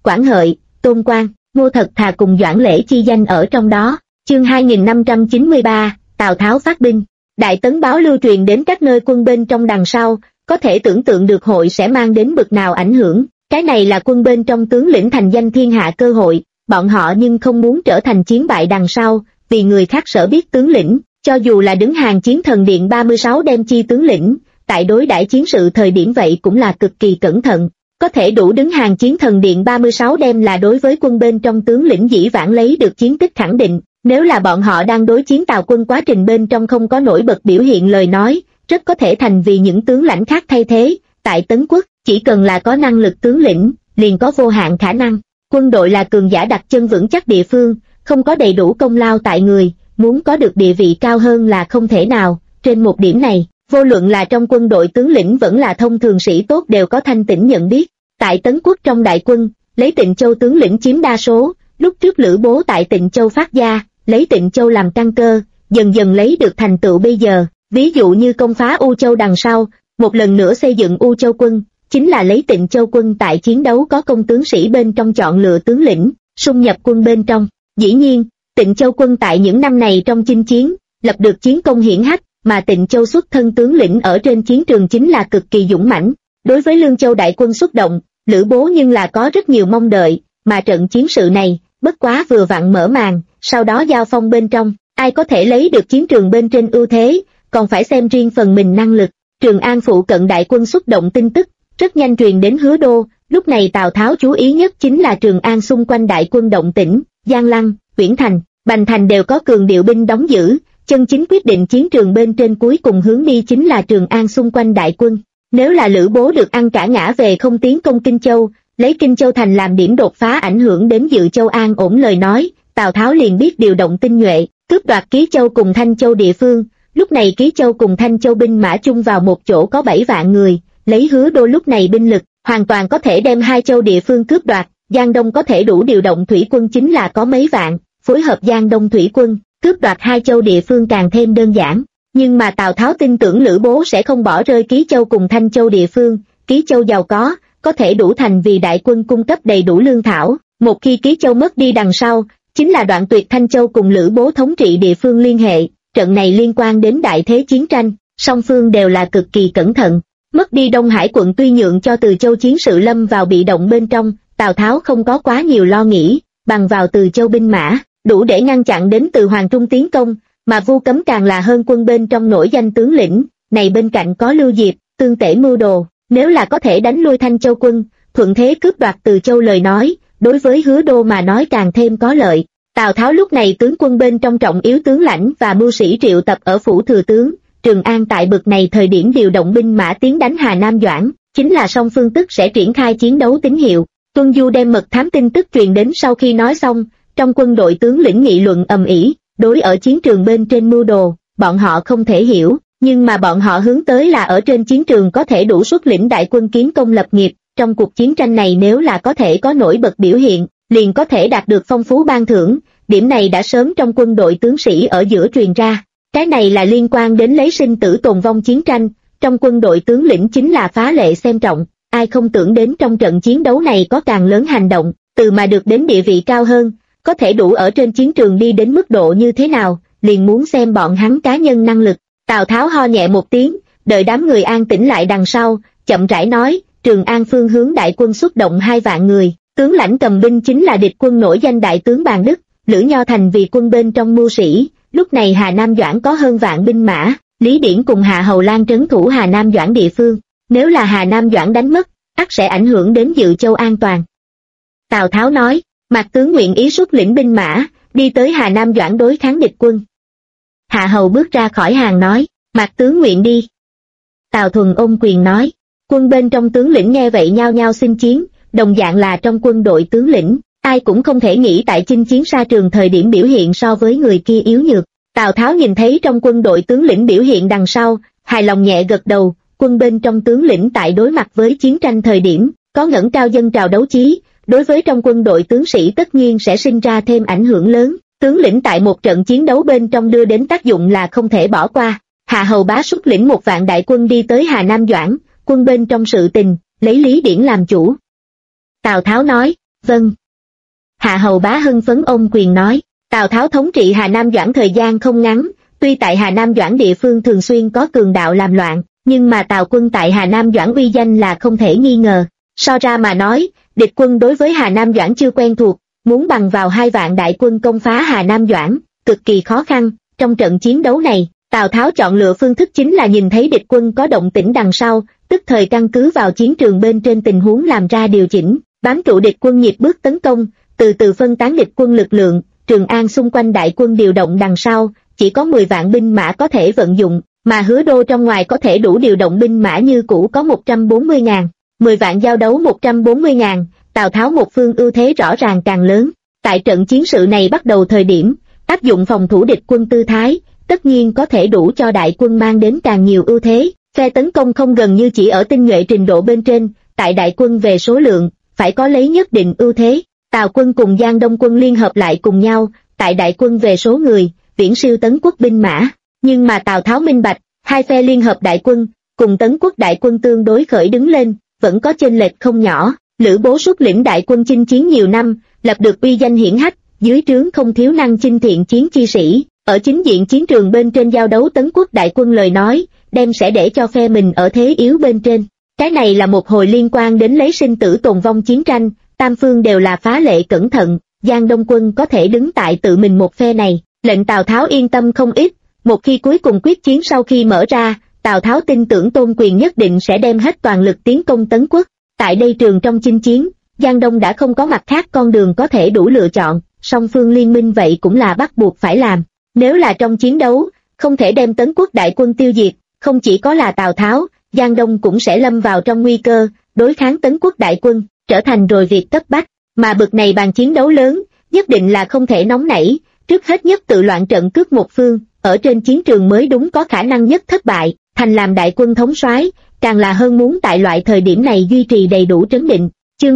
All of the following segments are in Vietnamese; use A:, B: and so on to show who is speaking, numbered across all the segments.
A: Quản Hợi, Tôn Quang, Ngô Thật Thà cùng Doãn Lễ chi danh ở trong đó. Chương 2593, Tào Tháo phát binh. Đại Tấn báo lưu truyền đến các nơi quân bên trong đằng sau, có thể tưởng tượng được hội sẽ mang đến bực nào ảnh hưởng. Cái này là quân bên trong tướng lĩnh thành danh thiên hạ cơ hội, bọn họ nhưng không muốn trở thành chiến bại đằng sau, vì người khác sở biết tướng lĩnh, cho dù là đứng hàng chiến thần điện 36 đem chi tướng lĩnh, tại đối đãi chiến sự thời điểm vậy cũng là cực kỳ cẩn thận. Có thể đủ đứng hàng chiến thần điện 36 đem là đối với quân bên trong tướng lĩnh dĩ vãng lấy được chiến tích khẳng định, nếu là bọn họ đang đối chiến Tào quân quá trình bên trong không có nổi bật biểu hiện lời nói, rất có thể thành vì những tướng lãnh khác thay thế. Tại Tấn Quốc, chỉ cần là có năng lực tướng lĩnh, liền có vô hạn khả năng. Quân đội là cường giả đặt chân vững chắc địa phương, không có đầy đủ công lao tại người, muốn có được địa vị cao hơn là không thể nào. Trên một điểm này, vô luận là trong quân đội tướng lĩnh vẫn là thông thường sĩ tốt đều có thanh tĩnh nhận biết. Tại Tấn Quốc trong đại quân, lấy Tịnh Châu tướng lĩnh chiếm đa số, lúc trước Lữ Bố tại Tịnh Châu phát gia, lấy Tịnh Châu làm căn cơ, dần dần lấy được thành tựu bây giờ. Ví dụ như công phá U Châu đằng sau, một lần nữa xây dựng U Châu quân, chính là lấy Tịnh Châu quân tại chiến đấu có công tướng sĩ bên trong chọn lựa tướng lĩnh, xung nhập quân bên trong. Dĩ nhiên, Tịnh Châu quân tại những năm này trong chinh chiến, lập được chiến công hiển hách, mà Tịnh Châu xuất thân tướng lĩnh ở trên chiến trường chính là cực kỳ dũng mãnh. Đối với Lương Châu đại quân xuất động, Lữ Bố nhưng là có rất nhiều mong đợi, mà trận chiến sự này, bất quá vừa vặn mở màn, sau đó giao phong bên trong, ai có thể lấy được chiến trường bên trên ưu thế, còn phải xem riêng phần mình năng lực. Trường An phụ cận đại quân xuất động tin tức, rất nhanh truyền đến Hứa Đô, lúc này Tào Tháo chú ý nhất chính là Trường An xung quanh đại quân động tĩnh, Giang Lăng, Uyển Thành, Bành Thành đều có cường điệu binh đóng giữ, chân chính quyết định chiến trường bên trên cuối cùng hướng đi chính là Trường An xung quanh đại quân. Nếu là Lữ Bố được ăn cả ngã về không tiến công Kinh Châu, lấy Kinh Châu thành làm điểm đột phá ảnh hưởng đến Dự Châu an ổn lời nói, Tào Tháo liền biết điều động tinh nhuệ, cướp đoạt Ký Châu cùng Thanh Châu địa phương. Lúc này Ký Châu cùng Thanh Châu binh mã chung vào một chỗ có 7 vạn người, lấy Hứa Đô lúc này binh lực, hoàn toàn có thể đem hai châu địa phương cướp đoạt. Giang Đông có thể đủ điều động thủy quân chính là có mấy vạn, phối hợp Giang Đông thủy quân, cướp đoạt hai châu địa phương càng thêm đơn giản. Nhưng mà Tào Tháo tin tưởng Lữ Bố sẽ không bỏ rơi Ký Châu cùng Thanh Châu địa phương. Ký Châu giàu có thể đủ thành vì đại quân cung cấp đầy đủ lương thảo. Một khi Ký Châu mất đi đằng sau, chính là đoạn tuyệt Thanh Châu cùng Lữ Bố thống trị địa phương liên hệ. Trận này liên quan đến đại thế chiến tranh, song phương đều là cực kỳ cẩn thận. Mất đi Đông Hải quận tuy nhượng cho Từ Châu chiến sự lâm vào bị động bên trong, Tào Tháo không có quá nhiều lo nghĩ, bằng vào Từ Châu binh mã, đủ để ngăn chặn đến từ Hoàng Trung tiến công, mà Vu Cấm càng là hơn quân bên trong nổi danh tướng lĩnh, này bên cạnh có Lưu Diệp, Tương Tể mưu đồ, nếu là có thể đánh lui Thanh Châu quân, thuận thế cướp đoạt Từ Châu lời nói, đối với Hứa Đô mà nói càng thêm có lợi. Tào Tháo lúc này tướng quân bên trong trọng yếu tướng lãnh và mưu sĩ triệu tập ở phủ thừa tướng, Trường An tại bực này thời điểm điều động binh mã tiến đánh Hà Nam Doãn, chính là song phương tức sẽ triển khai chiến đấu tín hiệu. Tuân Du đem mật thám tin tức truyền đến sau khi nói xong, trong quân đội tướng lĩnh nghị luận ầm ĩ, đối ở chiến trường bên trên mưu đồ, bọn họ không thể hiểu, nhưng mà bọn họ hướng tới là ở trên chiến trường có thể đủ xuất lĩnh đại quân kiến công lập nghiệp, trong cuộc chiến tranh này nếu là có thể có nổi bật biểu hiện, liền có thể đạt được phong phú ban thưởng, điểm này đã sớm trong quân đội tướng sĩ ở giữa truyền ra. Cái này là liên quan đến lấy sinh tử tồn vong chiến tranh, trong quân đội tướng lĩnh chính là phá lệ xem trọng, ai không tưởng đến trong trận chiến đấu này có càng lớn hành động, từ mà được đến địa vị cao hơn, có thể đủ ở trên chiến trường đi đến mức độ như thế nào, liền muốn xem bọn hắn cá nhân năng lực. Tào Tháo ho nhẹ một tiếng, đợi đám người an tĩnh lại đằng sau, chậm rãi nói, Trường An phương hướng đại quân xuất động 2 vạn người, tướng lãnh cầm binh chính là địch quân nổi danh đại tướng Bàn Đức, Lữ Nho Thành vì quân bên trong mưu sĩ. Lúc này Hà Nam Doãn có hơn vạn binh mã, Lý Điển cùng Hạ Hầu Lan trấn thủ Hà Nam Doãn địa phương, nếu là Hà Nam Doãn đánh mất, ắt sẽ ảnh hưởng đến Dự Châu an toàn. Tào Tháo nói, Mạc tướng nguyện ý xuất lĩnh binh mã, đi tới Hà Nam Doãn đối kháng địch quân. Hạ Hầu bước ra khỏi hàng nói, Mạc tướng nguyện đi. Tào Thuần ôm quyền nói, quân bên trong tướng lĩnh nghe vậy nhao nhao xin chiến, đồng dạng là trong quân đội tướng lĩnh. Ai cũng không thể nghĩ tại chinh chiến xa trường thời điểm biểu hiện so với người kia yếu nhược. Tào Tháo nhìn thấy trong quân đội tướng lĩnh biểu hiện đằng sau, hài lòng nhẹ gật đầu, quân bên trong tướng lĩnh tại đối mặt với chiến tranh thời điểm, có ngẩng cao dân trào đấu chí, đối với trong quân đội tướng sĩ tất nhiên sẽ sinh ra thêm ảnh hưởng lớn. Tướng lĩnh tại một trận chiến đấu bên trong đưa đến tác dụng là không thể bỏ qua. Hạ Hầu Bá xuất lĩnh 1 vạn đại quân đi tới Hà Nam Doãn, quân bên trong sự tình, lấy Lý Điển làm chủ. Tào Tháo nói, Vâng. Hạ Hầu Bá hưng phấn ôm quyền nói. Tào Tháo thống trị Hà Nam Doãn thời gian không ngắn, tuy tại Hà Nam Doãn địa phương thường xuyên có cường đạo làm loạn, nhưng mà Tào quân tại Hà Nam Doãn uy danh là không thể nghi ngờ. So ra mà nói, địch quân đối với Hà Nam Doãn chưa quen thuộc, muốn bằng vào 2 vạn đại quân công phá Hà Nam Doãn, cực kỳ khó khăn. Trong trận chiến đấu này, Tào Tháo chọn lựa phương thức chính là nhìn thấy địch quân có động tĩnh đằng sau, tức thời căn cứ vào chiến trường bên trên tình huống làm ra điều chỉnh, bám trụ địch quân nhịp bước tấn công, từ từ phân tán địch quân lực lượng. Trường An xung quanh đại quân điều động đằng sau, chỉ có 10 vạn binh mã có thể vận dụng, mà Hứa Đô trong ngoài có thể đủ điều động binh mã như cũ có 140.000, 10 vạn giao đấu 140.000, Tào Tháo một phương ưu thế rõ ràng càng lớn. Tại trận chiến sự này bắt đầu thời điểm, áp dụng phòng thủ địch quân tư thái, tất nhiên có thể đủ cho đại quân mang đến càng nhiều ưu thế. Phe tấn công không gần như chỉ ở tinh nhuệ trình độ bên trên, tại đại quân về số lượng, phải có lấy nhất định ưu thế. Tào quân cùng Giang Đông quân liên hợp lại cùng nhau, tại đại quân về số người, viễn siêu Tấn Quốc binh mã. Nhưng mà Tào Tháo minh bạch, 2 phe liên hợp đại quân, cùng Tấn Quốc đại quân tương đối khởi đứng lên, vẫn có chênh lệch không nhỏ. Lữ Bố xuất lĩnh đại quân chinh chiến nhiều năm, lập được uy danh hiển hách, dưới trướng không thiếu năng chinh thiện chiến chi sĩ. Ở chính diện chiến trường bên trên giao đấu Tấn Quốc đại quân lời nói, đem sẽ để cho phe mình ở thế yếu bên trên. Cái này là một hồi liên quan đến lấy sinh tử tồn vong chiến tranh, tam phương đều là phá lệ cẩn thận, Giang Đông quân có thể đứng tại tự mình một phe này, lệnh Tào Tháo yên tâm không ít. Một khi cuối cùng quyết chiến sau khi mở ra, Tào Tháo tin tưởng Tôn Quyền nhất định sẽ đem hết toàn lực tiến công Tấn Quốc. Tại đây trường trong chinh chiến, Giang Đông đã không có mặt khác con đường có thể đủ lựa chọn, song phương liên minh vậy cũng là bắt buộc phải làm. Nếu là trong chiến đấu, không thể đem Tấn Quốc đại quân tiêu diệt, không chỉ có là Tào Tháo, Giang Đông cũng sẽ lâm vào trong nguy cơ, đối kháng Tấn Quốc đại quân, trở thành rồi việc cấp bách. Mà bực này bàn chiến đấu lớn, nhất định là không thể nóng nảy, trước hết nhất tự loạn trận cướp một phương, ở trên chiến trường mới đúng có khả năng nhất thất bại. Thành làm đại quân thống soái, càng là hơn muốn tại loại thời điểm này duy trì đầy đủ trấn định. Chương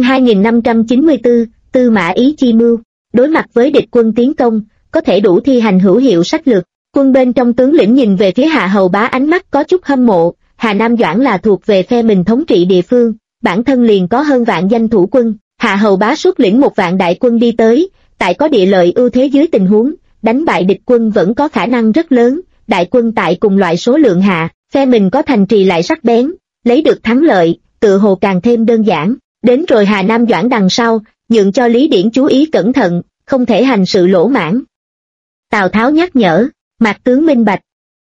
A: 2594, Tư Mã Ý chi mưu. Đối mặt với địch quân tiến công, có thể đủ thi hành hữu hiệu sách lược. Quân bên trong tướng lĩnh nhìn về phía Hạ Hầu Bá ánh mắt có chút hâm mộ. Hà Nam Doãn là thuộc về phe mình thống trị địa phương, bản thân liền có hơn vạn danh thủ quân. Hạ Hầu Bá xuất lĩnh 1 vạn đại quân đi tới, tại có địa lợi ưu thế dưới tình huống, đánh bại địch quân vẫn có khả năng rất lớn. Đại quân tại cùng loại số lượng hạ, phe mình có thành trì lại sắc bén, lấy được thắng lợi, tự hồ càng thêm đơn giản. Đến rồi Hà Nam Doãn đằng sau, nhượng cho Lý Điển chú ý cẩn thận, không thể hành sự lỗ mãng. Tào Tháo nhắc nhở, Mạc tướng minh bạch.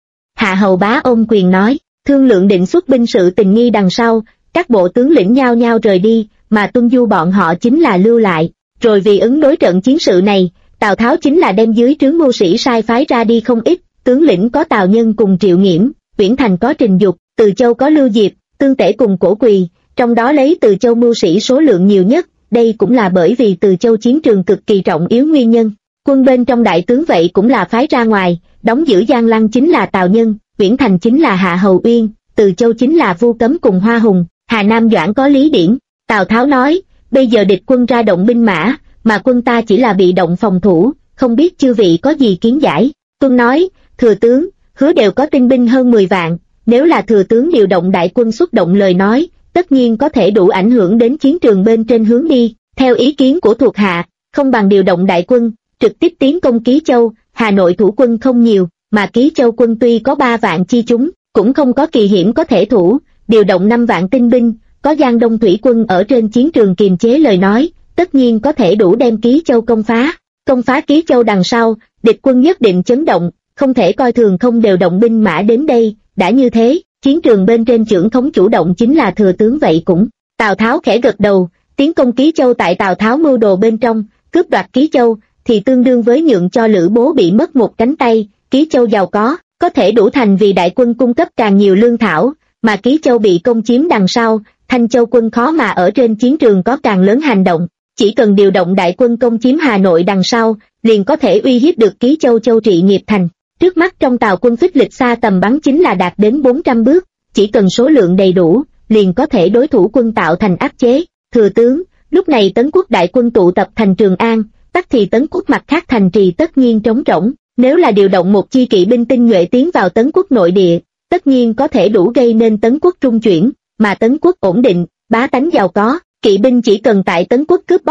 A: Hạ Hầu Bá ôm quyền nói, thương lượng định xuất binh sự tình nghi đằng sau, các bộ tướng lĩnh nhao nhao rời đi, mà Tuân Du bọn họ chính là lưu lại. Rồi vì ứng đối trận chiến sự này, Tào Tháo chính là đem dưới trướng mưu sĩ sai phái ra đi không ít, tướng lĩnh có Tào Nhân cùng Triệu Nghiễm, Uyển Thành có Trình Dục, Từ Châu có Lưu Diệp, Tương Tể cùng Cổ Quỳ, trong đó lấy Từ Châu mưu sĩ số lượng nhiều nhất, đây cũng là bởi vì Từ Châu chiến trường cực kỳ trọng yếu nguyên nhân. Quân bên trong đại tướng vậy cũng là phái ra ngoài, đóng giữ Giang Lăng chính là Tào Nhân, Uyển Thành chính là Hạ Hầu Uyên, Từ Châu chính là Vu Cấm cùng Hoa Hùng, Hà Nam Doãn có Lý Điển. Tào Tháo nói, bây giờ địch quân ra động binh mã, mà quân ta chỉ là bị động phòng thủ, không biết chư vị có gì kiến giải. Tuân nói, thừa tướng, Hứa đều có tinh binh hơn 10 vạn, nếu là thừa tướng điều động đại quân xuất động lời nói, tất nhiên có thể đủ ảnh hưởng đến chiến trường bên trên hướng đi. Theo ý kiến của thuộc hạ, không bằng điều động đại quân, trực tiếp tiến công Ký Châu. Hà Nội thủ quân không nhiều, mà Ký Châu quân tuy có 3 vạn chi chúng, cũng không có kỳ hiểm có thể thủ, điều động 5 vạn tinh binh, có Giang Đông thủy quân ở trên chiến trường kiềm chế lời nói, tất nhiên có thể đủ đem Ký Châu công phá. Công phá Ký Châu đằng sau, địch quân nhất định chấn động, không thể coi thường không đều động binh mã đến đây. Đã như thế, chiến trường bên trên trưởng thống chủ động chính là thừa tướng vậy cũng. Tào Tháo khẽ gật đầu, tiến công Ký Châu tại Tào Tháo mưu đồ bên trong, cướp đoạt Ký Châu, thì tương đương với nhượng cho Lữ Bố bị mất một cánh tay. Ký Châu giàu có thể đủ thành vì đại quân cung cấp càng nhiều lương thảo, mà Ký Châu bị công chiếm đằng sau, Thanh Châu quân khó mà ở trên chiến trường có càng lớn hành động. Chỉ cần điều động đại quân công chiếm Hà Nội đằng sau, liền có thể uy hiếp được Ký Châu châu trị nghiệp thành. Trước mắt trong Tào quân phích lịch xa tầm bắn chính là đạt đến 400 bước, chỉ cần số lượng đầy đủ, liền có thể đối thủ quân tạo thành áp chế. Thừa tướng, lúc này Tấn Quốc đại quân tụ tập thành Trường An, tắc thì Tấn Quốc mặt khác thành trì tất nhiên trống rỗng. Nếu là điều động một chi kỵ binh tinh nhuệ tiến vào Tấn Quốc nội địa, tất nhiên có thể đủ gây nên Tấn Quốc trung chuyển, mà Tấn Quốc ổn định, bá tánh giàu có, kỵ binh chỉ cần tại Tấn Quốc cướp bóc,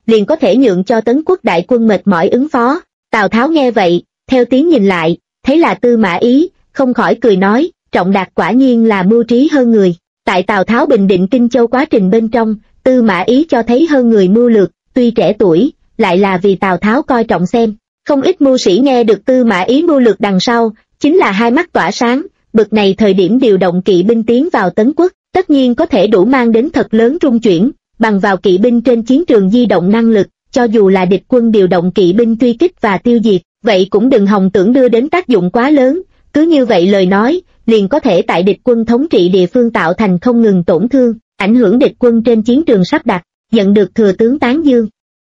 A: liền có thể nhượng cho Tấn Quốc đại quân mệt mỏi ứng phó. Tào Tháo nghe vậy, theo tiếng nhìn lại, thấy là Tư Mã Ý, không khỏi cười nói, Trọng Đạt quả nhiên là mưu trí hơn người. Tại Tào Tháo bình định Kinh Châu quá trình bên trong, Tư Mã Ý cho thấy hơn người mưu lược, tuy trẻ tuổi, lại là vì Tào Tháo coi trọng xem. Không ít mưu sĩ nghe được Tư Mã Ý mưu lược đằng sau, chính là hai mắt tỏa sáng, bực này thời điểm điều động kỵ binh tiến vào Tấn Quốc, tất nhiên có thể đủ mang đến thật lớn rung chuyển, bằng vào kỵ binh trên chiến trường di động năng lực, cho dù là địch quân điều động kỵ binh truy kích và tiêu diệt, vậy cũng đừng hòng tưởng đưa đến tác dụng quá lớn, cứ như vậy lời nói, liền có thể tại địch quân thống trị địa phương tạo thành không ngừng tổn thương, ảnh hưởng địch quân trên chiến trường sắp đặt, nhận được thừa tướng tán dương.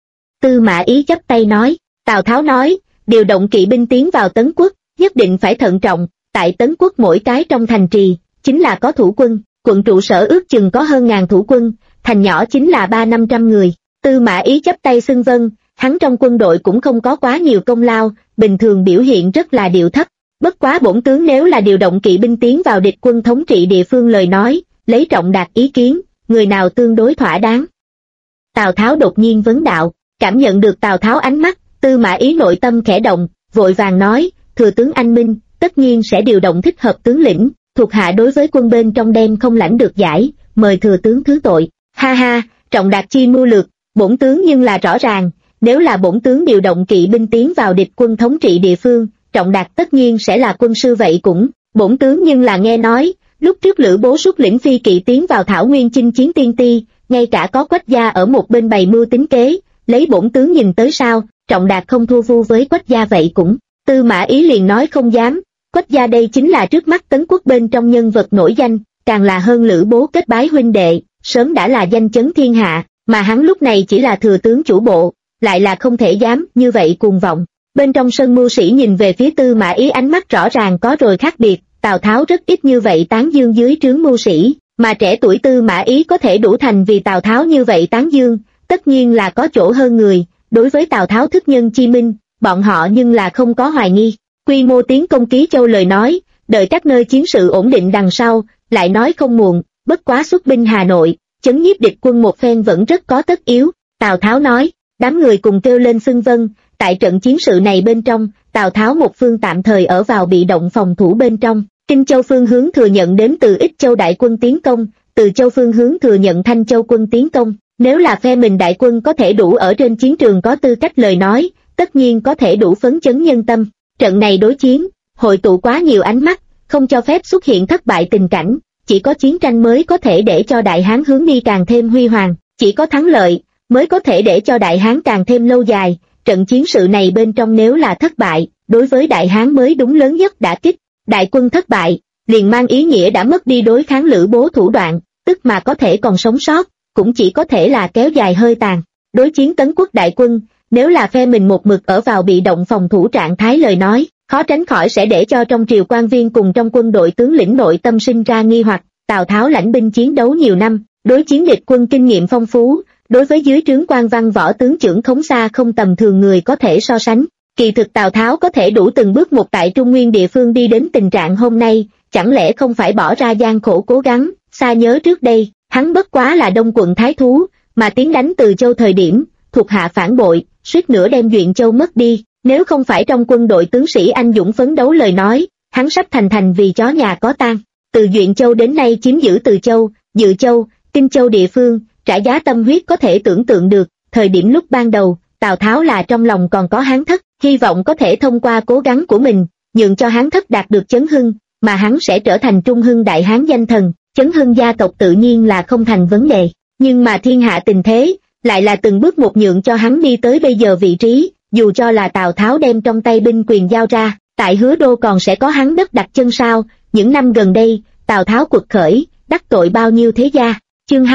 A: Tư Mã Ý chắp tay nói, Tào Tháo nói, điều động kỵ binh tiến vào Tấn Quốc, nhất định phải thận trọng, tại Tấn Quốc mỗi cái trong thành trì, chính là có thủ quân, quận trụ sở ước chừng có hơn 1000 thủ quân, thành nhỏ chính là 300-500 người. Tư Mã Ý chắp tay xưng vâng, hắn trong quân đội cũng không có quá nhiều công lao, bình thường biểu hiện rất là điệu thấp. Bất quá bổn tướng nếu là điều động kỵ binh tiến vào địch quân thống trị địa phương lời nói, lấy Trọng Đạt ý kiến, người nào tương đối thỏa đáng. Tào Tháo đột nhiên vấn đạo, cảm nhận được Tào Tháo ánh mắt, Tư Mã Ý nội tâm khẽ động, vội vàng nói, thừa tướng anh minh, tất nhiên sẽ điều động thích hợp tướng lĩnh, thuộc hạ đối với quân bên trong đêm không lãnh được giải, mời thừa tướng thứ tội. Ha ha, Trọng Đạt chi mưu lược, bổn tướng nhưng là rõ ràng, nếu là bổn tướng điều động kỵ binh tiến vào địch quân thống trị địa phương, Trọng Đạt tất nhiên sẽ là quân sư vậy cũng, bổn tướng nhưng là nghe nói, lúc trước Lữ Bố xuất lĩnh phi kỵ tiến vào Thảo Nguyên chinh chiến Tiên Ti, ngay cả có Quách Gia ở một bên bày mưu tính kế, lấy bổn tướng nhìn tới sao, Trọng Đạt không thua vu với Quách Gia vậy cũng, Tư Mã Ý liền nói không dám, Quách Gia đây chính là trước mắt Tấn Quốc bên trong nhân vật nổi danh, càng là hơn Lữ Bố kết bái huynh đệ, sớm đã là danh chấn thiên hạ, mà hắn lúc này chỉ là thừa tướng chủ bộ, lại là không thể dám như vậy cuồng vọng. Bên trong sân mưu sĩ nhìn về phía Tư Mã Ý ánh mắt rõ ràng có rồi khác biệt, Tào Tháo rất ít như vậy tán dương dưới trướng mưu sĩ, mà trẻ tuổi Tư Mã Ý có thể đủ thành vì Tào Tháo như vậy tán dương, tất nhiên là có chỗ hơn người, đối với Tào Tháo thức nhân chi minh, bọn họ nhưng là không có hoài nghi. Quy mô tiến công Ký Châu lời nói, đợi các nơi chiến sự ổn định đằng sau, lại nói không muộn, bất quá xuất binh Hà Nội, chấn nhiếp địch quân một phen vẫn rất có tất yếu. Tào Tháo nói, đám người cùng kêu lên xưng vâng, tại trận chiến sự này bên trong, Tào Tháo một phương tạm thời ở vào bị động phòng thủ bên trong, Kinh Châu phương hướng thừa nhận đến từ Ích Châu đại quân tiến công, Từ Châu phương hướng thừa nhận Thanh Châu quân tiến công, nếu là phe mình đại quân có thể đủ ở trên chiến trường có tư cách lời nói, tất nhiên có thể đủ phấn chấn nhân tâm. Trận này đối chiến, hội tụ quá nhiều ánh mắt, không cho phép xuất hiện thất bại tình cảnh, chỉ có chiến tranh mới có thể để cho Đại Hán hướng đi càng thêm huy hoàng, chỉ có thắng lợi, mới có thể để cho Đại Hán càng thêm lâu dài. Trận chiến sự này bên trong nếu là thất bại, đối với Đại Hán mới đúng lớn nhất đả kích, đại quân thất bại, liền mang ý nghĩa đã mất đi đối kháng Lữ Bố thủ đoạn, tức mà có thể còn sống sót, cũng chỉ có thể là kéo dài hơi tàn. Đối chiến Tấn Quốc đại quân, nếu là phe mình một mực ở vào bị động phòng thủ trạng thái lời nói, khó tránh khỏi sẽ để cho trong triều quan viên cùng trong quân đội tướng lĩnh nội tâm sinh ra nghi hoặc. Tào Tháo lãnh binh chiến đấu nhiều năm, đối chiến địch quân kinh nghiệm phong phú, đối với dưới trướng quan văn võ tướng trưởng khống xa không tầm thường người có thể so sánh. Kỳ thực Tào Tháo có thể đủ từng bước một tại Trung Nguyên địa phương đi đến tình trạng hôm nay, chẳng lẽ không phải bỏ ra gian khổ cố gắng. Xa nhớ trước đây, hắn bất quá là Đông quận thái thú, mà tiến đánh Từ Châu thời điểm, thuộc hạ phản bội, suýt nữa đem Duyện Châu mất đi. Nếu không phải trong quân đội tướng sĩ anh dũng phấn đấu lời nói, hắn sắp thành vì chó nhà có tang. Từ Duyện Châu đến nay chiếm giữ Từ Châu, Dự Châu, Kinh Châu địa phương, trả giá tâm huyết có thể tưởng tượng được. Thời điểm lúc ban đầu, Tào Tháo là trong lòng còn có Hán Thất, hy vọng có thể thông qua cố gắng của mình, nhượng cho Hán Thất đạt được chấn hưng, mà hắn sẽ trở thành Trung Hưng đại Hán danh thần, chấn hưng gia tộc tự nhiên là không thành vấn đề. Nhưng mà thiên hạ tình thế, lại là từng bước một nhượng cho hắn đi tới bây giờ vị trí, dù cho là Tào Tháo đem trong tay binh quyền giao ra, tại Hứa Đô còn sẽ có hắn đất đặt chân sao? Những năm gần đây, Tào Tháo quật khởi, đắc tội bao nhiêu thế gia? Chương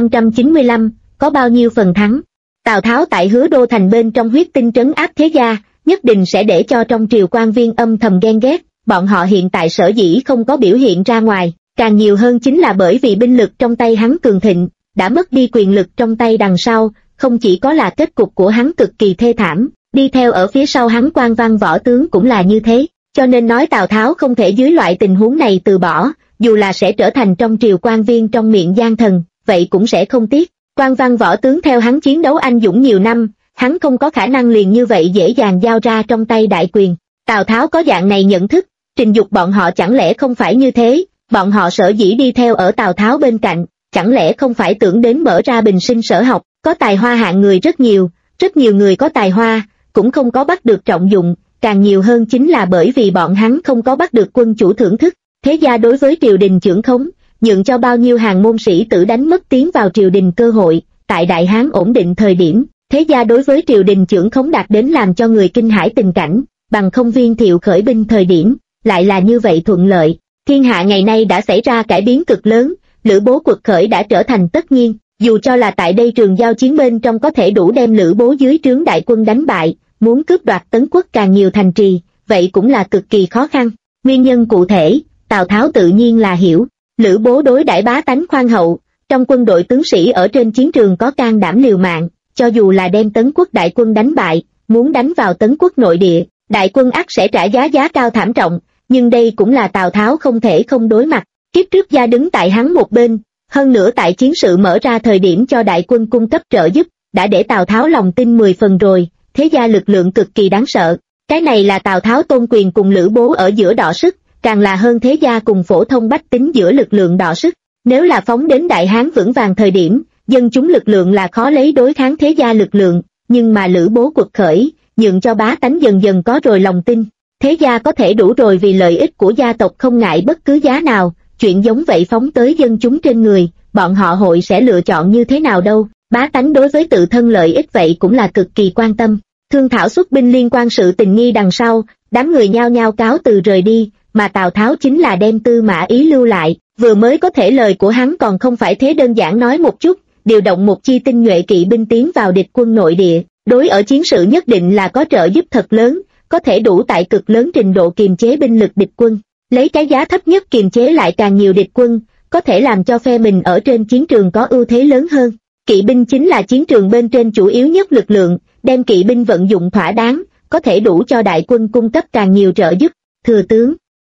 A: 2595, có bao nhiêu phần thắng? Tào Tháo tại Hứa Đô thành bên trong huyết tinh trấn áp thế gia, nhất định sẽ để cho trong triều quan viên âm thầm ghen ghét. Bọn họ hiện tại sở dĩ không có biểu hiện ra ngoài, càng nhiều hơn chính là bởi vì binh lực trong tay hắn cường thịnh, đã mất đi quyền lực trong tay đằng sau, không chỉ có là kết cục của hắn cực kỳ thê thảm, đi theo ở phía sau hắn quan văn võ tướng cũng là như thế, cho nên nói Tào Tháo không thể dưới loại tình huống này từ bỏ, dù là sẽ trở thành trong triều quan viên trong miệng gian thần, vậy cũng sẽ không tiếc. Quan Văn võ tướng theo hắn chiến đấu anh dũng nhiều năm, hắn không có khả năng liền như vậy dễ dàng giao ra trong tay đại quyền. Tào Tháo có dạng này nhận thức, Trình Dục bọn họ chẳng lẽ không phải như thế, bọn họ sở dĩ đi theo ở Tào Tháo bên cạnh, chẳng lẽ không phải tưởng đến mở ra bình sinh sở học, có tài hoa hạng người rất nhiều người có tài hoa, cũng không có bắt được trọng dụng, càng nhiều hơn chính là bởi vì bọn hắn không có bắt được quân chủ thưởng thức. Thế gia đối với triều đình chưởng khống, nhượng cho bao nhiêu hàng môn sĩ tử đánh mất tiến vào triều đình cơ hội. Tại Đại Hán ổn định thời điểm, thế gia đối với triều đình chưởng khống đạt đến làm cho người kinh hãi tình cảnh, bằng không Viên Thiệu khởi binh thời điểm, lại là như vậy thuận lợi. Thiên hạ ngày nay đã xảy ra cải biến cực lớn, Lữ Bố quật khởi đã trở thành tất nhiên, dù cho là tại đây trường giao chiến bên trong có thể đủ đem Lữ Bố dưới trướng đại quân đánh bại, muốn cướp đoạt Tấn Quốc càng nhiều thành trì, vậy cũng là cực kỳ khó khăn. Nguyên nhân cụ thể, Tào Tháo tự nhiên là hiểu, Lữ Bố đối đãi bá tánh khoan hậu, trong quân đội tướng sĩ ở trên chiến trường có can đảm liều mạng, cho dù là đem Tấn Quốc đại quân đánh bại, muốn đánh vào Tấn Quốc nội địa, đại quân ắt sẽ trả giá cao thảm trọng, nhưng đây cũng là Tào Tháo không thể không đối mặt. Kiếp trước gia đứng tại hắn một bên, hơn nữa tại chiến sự mở ra thời điểm cho đại quân cung cấp trợ giúp, đã để Tào Tháo lòng tin 10 phần rồi, thế gia lực lượng cực kỳ đáng sợ. Cái này là Tào Tháo tôn quyền cùng Lữ Bố ở giữa đọ sức, càng là hơn thế gia cùng phổ thông bách tính giữa lực lượng đọ sức. Nếu là phóng đến Đại Hán vững vàng thời điểm, dân chúng lực lượng là khó lấy đối kháng thế gia lực lượng, nhưng mà Lữ Bố quật khởi, nhượng cho bá tánh dần dần có rồi lòng tin. Thế gia có thể đủ rồi vì lợi ích của gia tộc không ngại bất cứ giá nào, chuyện giống vậy phóng tới dân chúng trên người, bọn họ hội sẽ lựa chọn như thế nào đâu. Bá tánh đối với tự thân lợi ích vậy cũng là cực kỳ quan tâm. Thương thảo xuất binh liên quan sự tình nghi đằng sau, đám người nhao nhao cáo từ rời đi, mà Tào Tháo chính là đem Tư Mã Ý lưu lại. Vừa mới có thể lời của hắn còn không phải thế đơn giản nói một chút, điều động một chi tinh nhuệ kỵ binh tiến vào địch quân nội địa, đối ở chiến sự nhất định là có trợ giúp thật lớn, có thể đủ tại cực lớn trình độ kiềm chế binh lực địch quân, lấy cái giá thấp nhất kiềm chế lại càng nhiều địch quân, có thể làm cho phe mình ở trên chiến trường có ưu thế lớn hơn. Kỵ binh chính là chiến trường bên trên chủ yếu nhất lực lượng, đem kỵ binh vận dụng thỏa đáng, có thể đủ cho đại quân cung cấp càng nhiều trợ giúp. Thừa tướng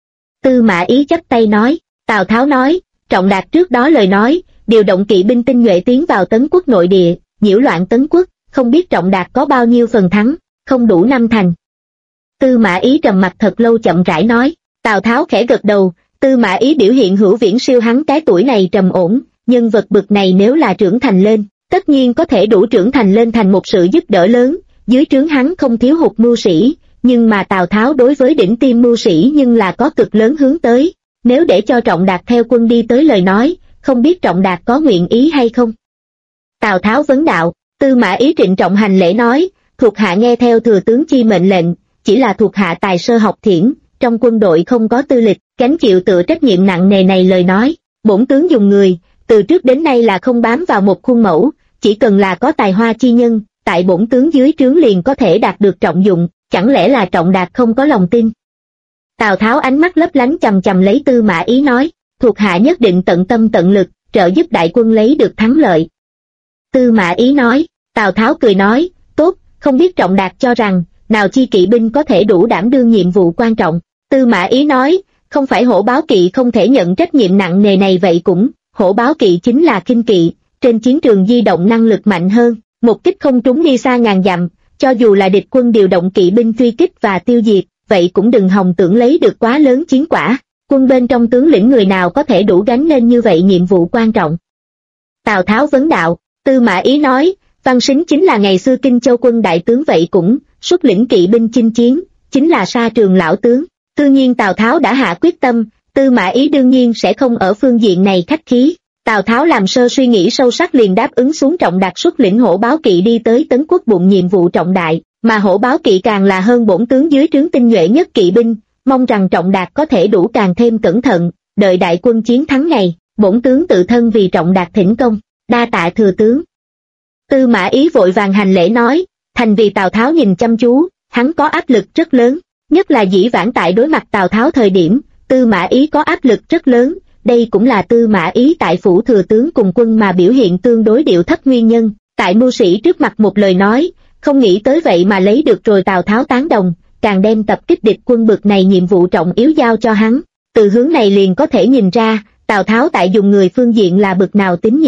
A: Tư Mã Ý chắp tay nói. Tào Tháo nói, Trọng Đạt trước đó lời nói, điều động kỵ binh tinh nhuệ tiến vào Tấn Quốc nội địa, nhiễu loạn Tấn Quốc, không biết Trọng Đạt có bao nhiêu phần thắng, không đủ 5 thành. Tư Mã Ý trầm mặt thật lâu chậm rãi nói. Tào Tháo khẽ gật đầu, Tư Mã Ý biểu hiện hữu viễn siêu hắn cái tuổi này trầm ổn, nhân vật bực này nếu là trưởng thành lên, tất nhiên có thể đủ trưởng thành lên thành một sự giúp đỡ lớn, dưới trướng hắn không thiếu hụt mưu sĩ, nhưng mà Tào Tháo đối với đỉnh tiêm mưu sĩ nhưng là có cực lớn hướng tới. Nếu để cho Trọng Đạt theo quân đi tới lời nói, không biết Trọng Đạt có nguyện ý hay không? Tào Tháo vấn đạo. Tư Mã Ý trịnh trọng hành lễ nói, thuộc hạ nghe theo thừa tướng chi mệnh lệnh, chỉ là thuộc hạ tài sơ học thiển, trong quân đội không có tư lịch, gánh chịu tự trách nhiệm nặng nề này lời nói. Bổn tướng dùng người, từ trước đến nay là không bám vào một khuôn mẫu, chỉ cần là có tài hoa chi nhân, tại bổn tướng dưới trướng liền có thể đạt được trọng dụng, chẳng lẽ là Trọng Đạt không có lòng tin? Tào Tháo ánh mắt lấp lánh chằm chằm lấy Tư Mã Ý nói, thuộc hạ nhất định tận tâm tận lực, trợ giúp đại quân lấy được thắng lợi. Tư Mã Ý nói. Tào Tháo cười nói, tốt, không biết Trọng Đạt cho rằng, nào chi kỵ binh có thể đủ đảm đương nhiệm vụ quan trọng. Tư Mã Ý nói, không phải Hổ Báo Kỵ không thể nhận trách nhiệm nặng nề này vậy cũng, Hổ Báo Kỵ chính là khinh kỵ, trên chiến trường di động năng lực mạnh hơn, một kích không trúng đi xa ngàn dặm, cho dù là địch quân điều động kỵ binh truy kích và tiêu diệt, vậy cũng đừng hòng tưởng lấy được quá lớn chiến quả. Quân bên trong tướng lĩnh người nào có thể đủ gánh lên như vậy nhiệm vụ quan trọng? Tào Tháo vấn đạo. Tư Mã Ý nói, Văn Sính chính là ngày xưa Kinh Châu quân đại tướng vậy cũng, xuất lĩnh kỵ binh chinh chiến, chính là Sa Trường lão tướng. Tự nhiên Tào Tháo đã hạ quyết tâm, Tư Mã Ý đương nhiên sẽ không ở phương diện này khách khí. Tào Tháo làm sơ suy nghĩ sâu sắc liền đáp ứng xuống Trọng Đạt xuất lĩnh Hổ Báo Kỵ đi tới Tấn Quốc bụng nhiệm vụ trọng đại, mà Hổ Báo Kỵ càng là hơn bổn tướng dưới trướng tinh nhuệ nhất kỵ binh, mong rằng Trọng Đạt có thể đủ càng thêm cẩn thận, đợi đại quân chiến thắng ngày, bổn tướng tự thân vì Trọng Đạt thỉnh công, đa tạ thừa tướng. Tư Mã Ý vội vàng hành lễ nói, thành vì Tào Tháo nhìn chăm chú, hắn có áp lực rất lớn, nhất là dĩ vãng tại đối mặt Tào Tháo thời điểm, Tư Mã Ý có áp lực rất lớn, đây cũng là Tư Mã Ý tại phủ thừa tướng cùng quân mà biểu hiện tương đối điệu thấp nguyên nhân, tại mưu sĩ trước mặt một lời nói, không nghĩ tới vậy mà lấy được rồi Tào Tháo tán đồng, càng đem tập kích địch quân bực này nhiệm vụ trọng yếu giao cho hắn, từ hướng này liền có thể nhìn ra, Tào Tháo tại dùng người phương diện là bực nào tín nhiệm.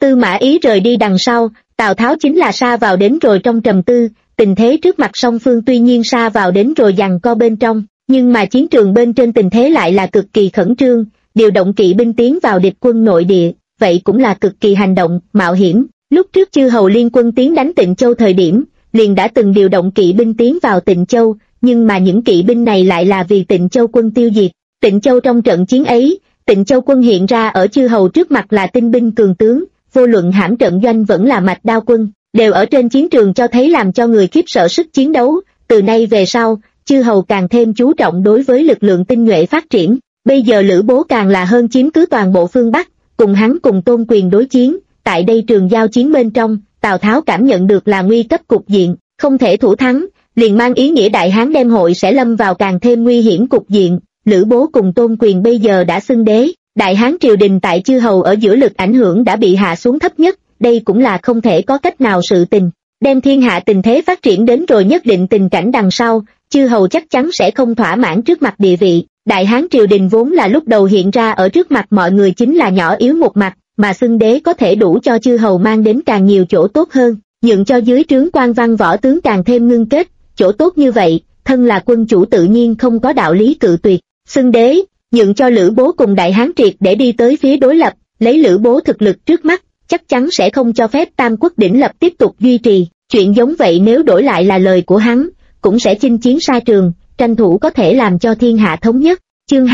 A: Tư Mã Ý rời đi đằng sau, Tào Tháo chính là sa vào đến rồi trong trầm tư. Tình thế trước mặt song phương tuy nhiên sa vào đến rồi giằng co bên trong, nhưng mà chiến trường bên trên tình thế lại là cực kỳ khẩn trương, điều động kỵ binh tiến vào địch quân nội địa, vậy cũng là cực kỳ hành động, mạo hiểm. Lúc trước chư hầu liên quân tiến đánh Tịnh Châu thời điểm, liền đã từng điều động kỵ binh tiến vào Tịnh Châu, nhưng mà những kỵ binh này lại là vì Tịnh Châu quân tiêu diệt. Tịnh Châu trong trận chiến ấy, Tịnh Châu quân hiện ra ở chư hầu trước mặt là tinh binh cường tướng, vô luận hãm trận doanh vẫn là mạch đao quân, đều ở trên chiến trường cho thấy làm cho người khiếp sợ sức chiến đấu. Từ nay về sau, chư hầu càng thêm chú trọng đối với lực lượng tinh nhuệ phát triển. Bây giờ Lữ Bố càng là hơn chiếm cứ toàn bộ phương Bắc, cùng hắn cùng Tôn Quyền đối chiến. Tại đây trường giao chiến bên trong, Tào Tháo cảm nhận được là nguy cấp cục diện, không thể thủ thắng, liền mang ý nghĩa Đại Hán đem hội sẽ lâm vào càng thêm nguy hiểm cục diện. Lữ Bố cùng Tôn Quyền bây giờ đã xưng đế, Đại Hán triều đình tại chư hầu ở giữa lực ảnh hưởng đã bị hạ xuống thấp nhất, đây cũng là không thể có cách nào sự tình. Đem thiên hạ tình thế phát triển đến rồi nhất định tình cảnh đằng sau, chư hầu chắc chắn sẽ không thỏa mãn trước mặt địa vị. Đại Hán triều đình vốn là lúc đầu hiện ra ở trước mặt mọi người chính là nhỏ yếu một mặt, mà xưng đế có thể đủ cho chư hầu mang đến càng nhiều chỗ tốt hơn, nhượng cho dưới trướng quan văn võ tướng càng thêm ngưng kết. Chỗ tốt như vậy, thân là quân chủ tự nhiên không có đạo lý cự tuyệt. Xưng đế, nhượng cho Lữ Bố cùng Đại Hán triệt để đi tới phía đối lập, lấy Lữ Bố thực lực trước mắt, chắc chắn sẽ không cho phép Tam Quốc đỉnh lập tiếp tục duy trì. Chuyện giống vậy nếu đổi lại là lời của hắn, cũng sẽ chinh chiến xa trường, tranh thủ có thể làm cho thiên hạ thống nhất. Chương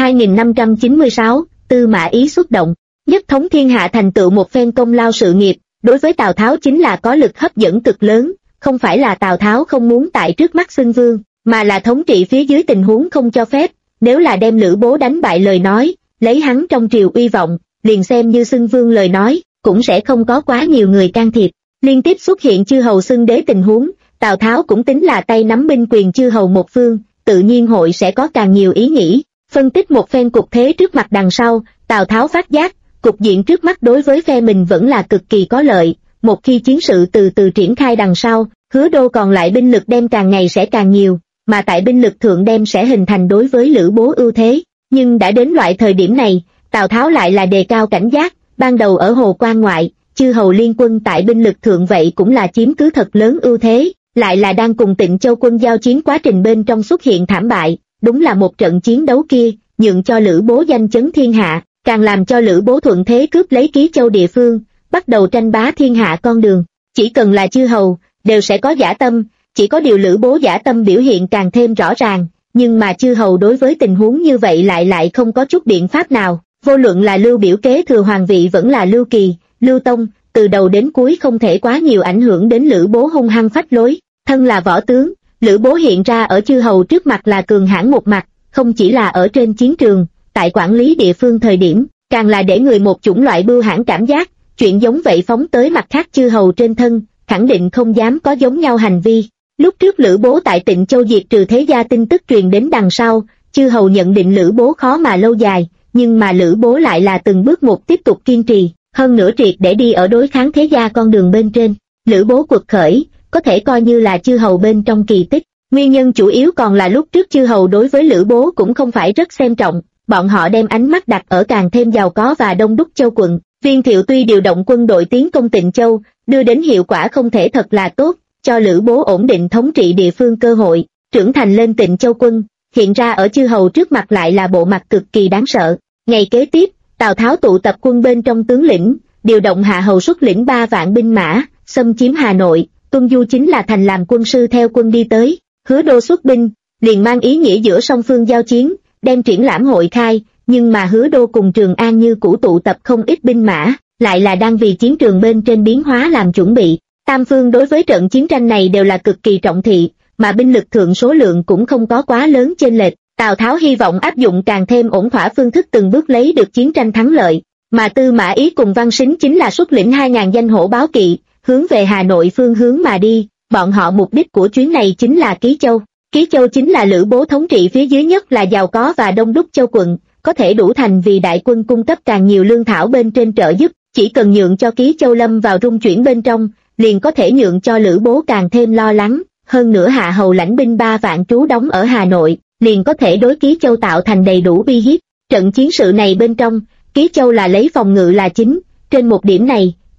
A: 2596, Tư Mã Ý xuất động, nhất thống thiên hạ thành tựu một phen công lao sự nghiệp, đối với Tào Tháo chính là có lực hấp dẫn cực lớn, không phải là Tào Tháo không muốn tại trước mắt xưng vương, mà là thống trị phía dưới tình huống không cho phép. Nếu là đem Lữ Bố đánh bại lời nói, lấy hắn trong triều uy vọng, liền xem như xưng vương lời nói, cũng sẽ không có quá nhiều người can thiệp. Liên tiếp xuất hiện chư hầu xưng đế tình huống, Tào Tháo cũng tính là tay nắm binh quyền chư hầu một phương, tự nhiên hội sẽ có càng nhiều ý nghĩ. Phân tích một phen cục thế trước mặt đằng sau, Tào Tháo phát giác, cục diện trước mắt đối với phe mình vẫn là cực kỳ có lợi. Một khi chiến sự từ từ triển khai đằng sau, Hứa Đô còn lại binh lực đem càng ngày sẽ càng nhiều, mà tại binh lực thượng đem sẽ hình thành đối với Lữ Bố ưu thế. Nhưng đã đến loại thời điểm này, Tào Tháo lại là đề cao cảnh giác. Ban đầu ở Hồ Quan ngoại, chư hầu liên quân tại binh lực thượng vậy cũng là chiếm cứ thật lớn ưu thế, lại là đang cùng Tịnh Châu quân giao chiến quá trình bên trong xuất hiện thảm bại. Đúng là một trận chiến đấu kia, nhượng cho Lữ Bố danh chấn thiên hạ, càng làm cho Lữ Bố thuận thế cướp lấy Ký Châu địa phương, bắt đầu tranh bá thiên hạ con đường. Chỉ cần là chư hầu, đều sẽ có dã tâm, chỉ có điều Lữ Bố dã tâm biểu hiện càng thêm rõ ràng, nhưng mà chư hầu đối với tình huống như vậy lại không có chút biện pháp nào. Vô luận là Lưu Biểu kế thừa hoàng vị vẫn là Lưu Kỳ, Lưu Tông, từ đầu đến cuối không thể quá nhiều ảnh hưởng đến Lữ Bố hung hăng phách lối. Thân là võ tướng, Lữ Bố hiện ra ở chư hầu trước mặt là cường hãn một mặt, không chỉ là ở trên chiến trường, tại quản lý địa phương thời điểm, càng là để người một chủng loại bưu hãn cảm giác. Chuyện giống vậy phóng tới mặt khác chư hầu trên thân, khẳng định không dám có giống nhau hành vi. Lúc trước Lữ Bố tại Tịnh Châu diệt trừ thế gia tin tức truyền đến đằng sau, chư hầu nhận định Lữ Bố khó mà lâu dài, nhưng mà Lữ Bố lại là từng bước một tiếp tục kiên trì, hơn nữa triệt để đi ở đối kháng thế gia con đường bên trên. Lữ Bố quật khởi, có thể coi như là chư hầu bên trong kỳ tích. Nguyên nhân chủ yếu còn là lúc trước chư hầu đối với Lữ Bố cũng không phải rất xem trọng, bọn họ đem ánh mắt đặt ở càng thêm giàu có và đông đúc châu quận. Viên Thiệu tuy điều động quân đội tiến công Tịnh Châu, đưa đến hiệu quả không thể thật là tốt, cho Lữ Bố ổn định thống trị địa phương cơ hội, trưởng thành lên Tịnh Châu quân, hiện ra ở chư hầu trước mặt lại là bộ mặt cực kỳ đáng sợ. Ngày kế tiếp, Tào Tháo tụ tập quân bên trong tướng lĩnh, điều động hạ hầu xuất lĩnh 3 vạn binh mã, xâm chiếm Hà Nội. Tuân Du chính là thành làm quân sư theo quân đi tới. Hứa Đô xuất binh, liền mang ý nghĩa giữa song phương giao chiến, đem triển lãm hội khai, nhưng mà Hứa Đô cùng Trường An như cũ tụ tập không ít binh mã, lại là đang vì chiến trường bên trên biến hóa làm chuẩn bị. Tam phương đối với trận chiến tranh này đều là cực kỳ trọng thị, mà binh lực thượng số lượng cũng không có quá lớn chênh lệch. Tào Tháo hy vọng áp dụng càng thêm ổn thỏa phương thức từng bước lấy được chiến tranh thắng lợi, mà Tư Mã Ý cùng Văn Sính chính là xuất lĩnh 2.000 danh hổ báo kỵ, hướng về Hà Nội phương hướng mà đi. Bọn họ mục đích của chuyến này chính là Ký Châu. Ký Châu chính là Lữ Bố thống trị phía dưới nhất là giàu có và đông đúc châu quận, có thể đủ thành vì đại quân cung cấp càng nhiều lương thảo bên trên trợ giúp. Chỉ cần nhượng cho Ký Châu lâm vào rung chuyển bên trong, liền có thể nhượng cho Lữ Bố càng thêm lo lắng. Hơn nữa hạ hầu lãnh binh 3 vạn trú đóng ở Hà Nội, liền có thể đối Ký Châu tạo thành đầy đủ uy hiếp. Trận chiến sự này bên trong, Ký Châu là lấy phòng ngự là chính, trên một điểm này,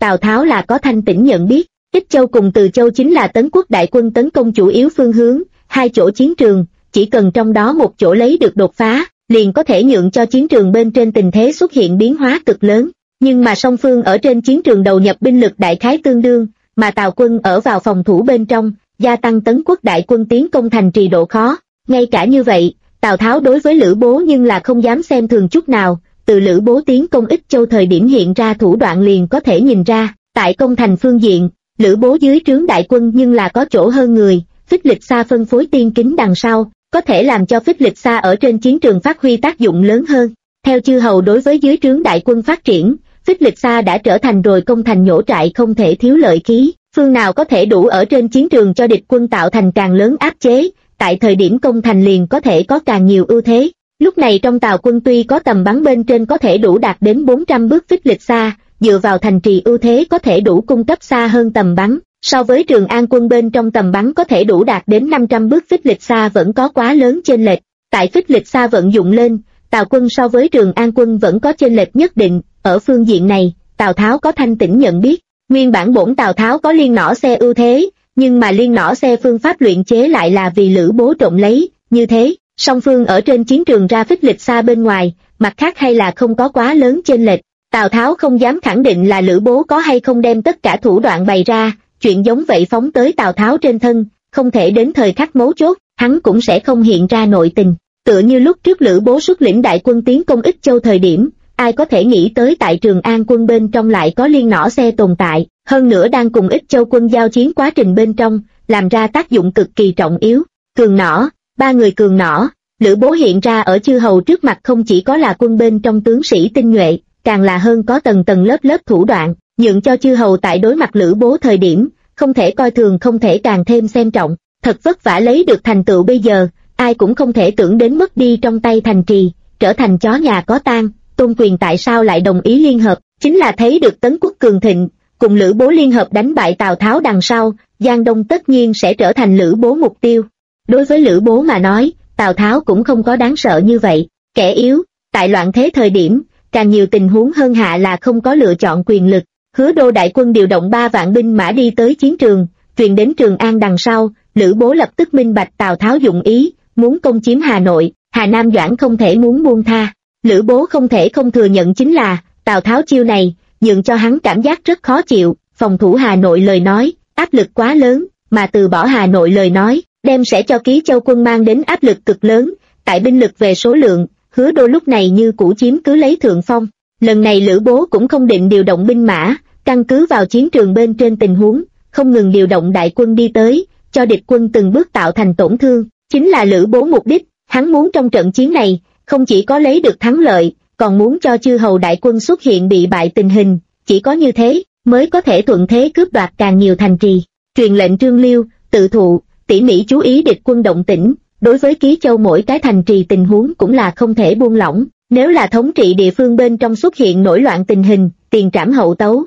A: Tào Tháo là có thanh tỉnh nhận biết, Ích Châu cùng Từ Châu chính là Tấn quốc đại quân tấn công chủ yếu phương hướng, hai chỗ chiến trường, chỉ cần trong đó một chỗ lấy được đột phá, liền có thể nhượng cho chiến trường bên trên tình thế xuất hiện biến hóa cực lớn. Nhưng mà song phương ở trên chiến trường đầu nhập binh lực đại khái tương đương, mà Tào quân ở vào phòng thủ bên trong, gia tăng Tấn quốc đại quân tiến công thành trì độ khó. Ngay cả như vậy, Tào Tháo đối với Lữ Bố nhưng là không dám xem thường chút nào, từ Lữ Bố tiến công Ích Châu thời điểm hiện ra thủ đoạn liền có thể nhìn ra, tại công thành phương diện, Lữ Bố dưới trướng đại quân nhưng là có chỗ hơn người, Phích Lịch Sa phân phối tiên kính đằng sau, có thể làm cho Phích Lịch Sa ở trên chiến trường phát huy tác dụng lớn hơn. Theo chư hầu đối với dưới trướng đại quân phát triển, Phích Lịch Sa đã trở thành rồi công thành nhổ trại không thể thiếu lợi khí, phương nào có thể đủ ở trên chiến trường cho địch quân tạo thành càng lớn áp chế, tại thời điểm công thành liền có thể có càng nhiều ưu thế. Lúc này trong Tào quân tuy có tầm bắn bên trên có thể đủ đạt đến 400 bước Phích Lịch Sa, dựa vào thành trì ưu thế có thể đủ cung cấp xa hơn tầm bắn, so với Trường An quân bên trong tầm bắn có thể đủ đạt đến 500 bước Phích Lịch Sa vẫn có quá lớn chênh lệch. Tại Phích Lịch Sa vận dụng lên, Tào quân so với Trường An quân vẫn có chênh lệch nhất định, ở phương diện này, Tào Tháo có thanh tỉnh nhận biết. Nguyên bản bổn Tào Tháo có liên nỏ xe ưu thế, nhưng mà liên nỏ xe phương pháp luyện chế lại là vì Lữ Bố trộm lấy, như thế, song phương ở trên chiến trường ra Phích Lịch Sa bên ngoài, mặt khác hay là không có quá lớn chênh lệch. Tào Tháo không dám khẳng định là Lữ Bố có hay không đem tất cả thủ đoạn bày ra, chuyện giống vậy phóng tới Tào Tháo trên thân, không thể đến thời khắc mấu chốt, hắn cũng sẽ không hiện ra nội tình. Tựa như lúc trước Lữ Bố xuất lĩnh đại quân tiến công Ích Châu thời điểm, ai có thể nghĩ tới tại Trường An quân bên trong lại có liên nỏ xe tồn tại, hơn nữa đang cùng Ích Châu quân giao chiến quá trình bên trong, làm ra tác dụng cực kỳ trọng yếu. Cường nỏ, ba người cường nỏ, Lữ Bố hiện ra ở chư hầu trước mặt không chỉ có là quân bên trong tướng sĩ tinh nhuệ, càng là hơn có tầng tầng lớp lớp thủ đoạn, nhượng cho chư hầu tại đối mặt Lữ Bố thời điểm, không thể coi thường không thể càng thêm xem trọng, thật vất vả lấy được thành tựu bây giờ, ai cũng không thể tưởng đến mất đi trong tay thành trì, trở thành chó nhà có tang. Tôn Quyền tại sao lại đồng ý liên hợp, chính là thấy được Tấn quốc cường thịnh, cùng Lữ Bố liên hợp đánh bại Tào Tháo đằng sau, Giang Đông tất nhiên sẽ trở thành Lữ Bố mục tiêu. Đối với Lữ Bố mà nói, Tào Tháo cũng không có đáng sợ như vậy, kẻ yếu, tại loạn thế thời điểm, càng nhiều tình huống hơn hạ là không có lựa chọn quyền lực. Hứa Đô đại quân điều động 3 vạn binh mã đi tới chiến trường, truyền đến Trường An đằng sau, Lữ Bố lập tức minh bạch Tào Tháo dụng ý, muốn công chiếm Hà Nội, Hà Nam Doãn không thể muốn buông tha. Lữ Bố không thể không thừa nhận chính là, Tào Tháo chiêu này, nhượng cho hắn cảm giác rất khó chịu, phòng thủ Hà Nội lời nói, áp lực quá lớn, mà từ bỏ Hà Nội lời nói, đem sẽ cho Ký Châu quân mang đến áp lực cực lớn, tại binh lực về số lượng, Hứa Đô lúc này như cũ chiếm cứ lấy thượng phong. Lần này Lữ Bố cũng không định điều động binh mã, căn cứ vào chiến trường bên trên tình huống, không ngừng điều động đại quân đi tới, cho địch quân từng bước tạo thành tổn thương, chính là Lữ Bố mục đích, hắn muốn trong trận chiến này, không chỉ có lấy được thắng lợi, còn muốn cho chư hầu đại quân xuất hiện bị bại tình hình, chỉ có như thế, mới có thể thuận thế cướp đoạt càng nhiều thành trì. Truyền lệnh Trương Liêu, tự thụ, tỉ mỉ chú ý địch quân động tĩnh, đối với Ký Châu mỗi cái thành trì tình huống cũng là không thể buông lỏng, nếu là thống trị địa phương bên trong xuất hiện nổi loạn tình hình, tiền trảm hậu tấu.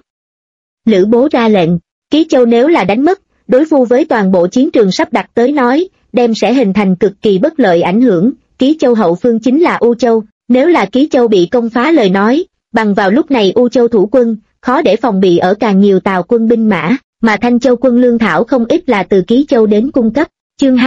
A: Lữ Bố ra lệnh, Ký Châu nếu là đánh mất, đối vu với toàn bộ chiến trường sắp đặt tới nói, đem sẽ hình thành cực kỳ bất lợi ảnh hưởng. Ký Châu hậu phương chính là U Châu, nếu là Ký Châu bị công phá lời nói, bằng vào lúc này U Châu thủ quân, khó để phòng bị ở càng nhiều Tào quân binh mã, mà Thanh Châu quân lương thảo không ít là từ Ký Châu đến cung cấp. Chương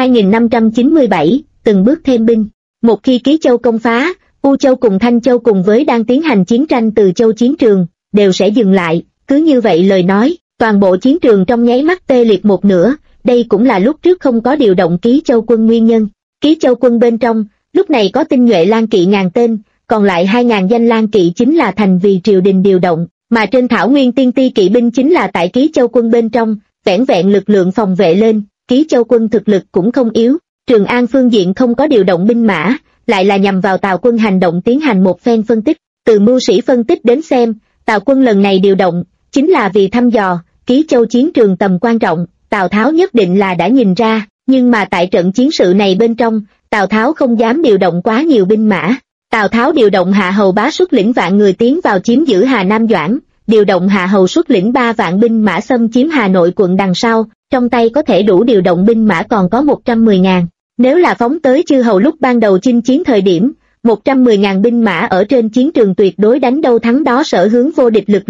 A: 2597, từng bước thêm binh. Một khi Ký Châu công phá, U Châu cùng Thanh Châu cùng với đang tiến hành chiến tranh Từ Châu chiến trường, đều sẽ dừng lại, cứ như vậy lời nói, toàn bộ chiến trường trong nháy mắt tê liệt một nửa, đây cũng là lúc trước không có điều động Ký Châu quân nguyên nhân. Ký Châu quân bên trong, lúc này có tinh nhuệ lang kỵ 1000 tên, còn lại 2000 danh lang kỵ chính là thành vì triều đình điều động, mà trên thảo nguyên tiên ti kỵ binh chính là tại Ký Châu quân bên trong, vẻn vẹn lực lượng phòng vệ lên, Ký Châu quân thực lực cũng không yếu. Trường An phương diện không có điều động binh mã, lại là nhằm vào Tào quân hành động tiến hành một phen phân tích. Từ mưu sĩ phân tích đến xem, Tào quân lần này điều động, chính là vì thăm dò, Ký Châu chiến trường tầm quan trọng, Tào Tháo nhất định là đã nhìn ra, nhưng mà tại trận chiến sự này bên trong, Tào Tháo không dám điều động quá nhiều binh mã. Tào Tháo điều động Hạ Hầu Bá xuất lĩnh vạn người tiến vào chiếm giữ Hà Nam Doãn, điều động Hạ Hầu xuất lĩnh 3 vạn binh mã xâm chiếm Hà Nội quận đằng sau, trong tay có thể đủ điều động binh mã còn có 110.000. Nếu là phóng tới chư hầu lúc ban đầu chinh chiến thời điểm, 110.000 binh mã ở trên chiến trường tuyệt đối đánh đâu thắng đó sở hướng vô địch lực lượng,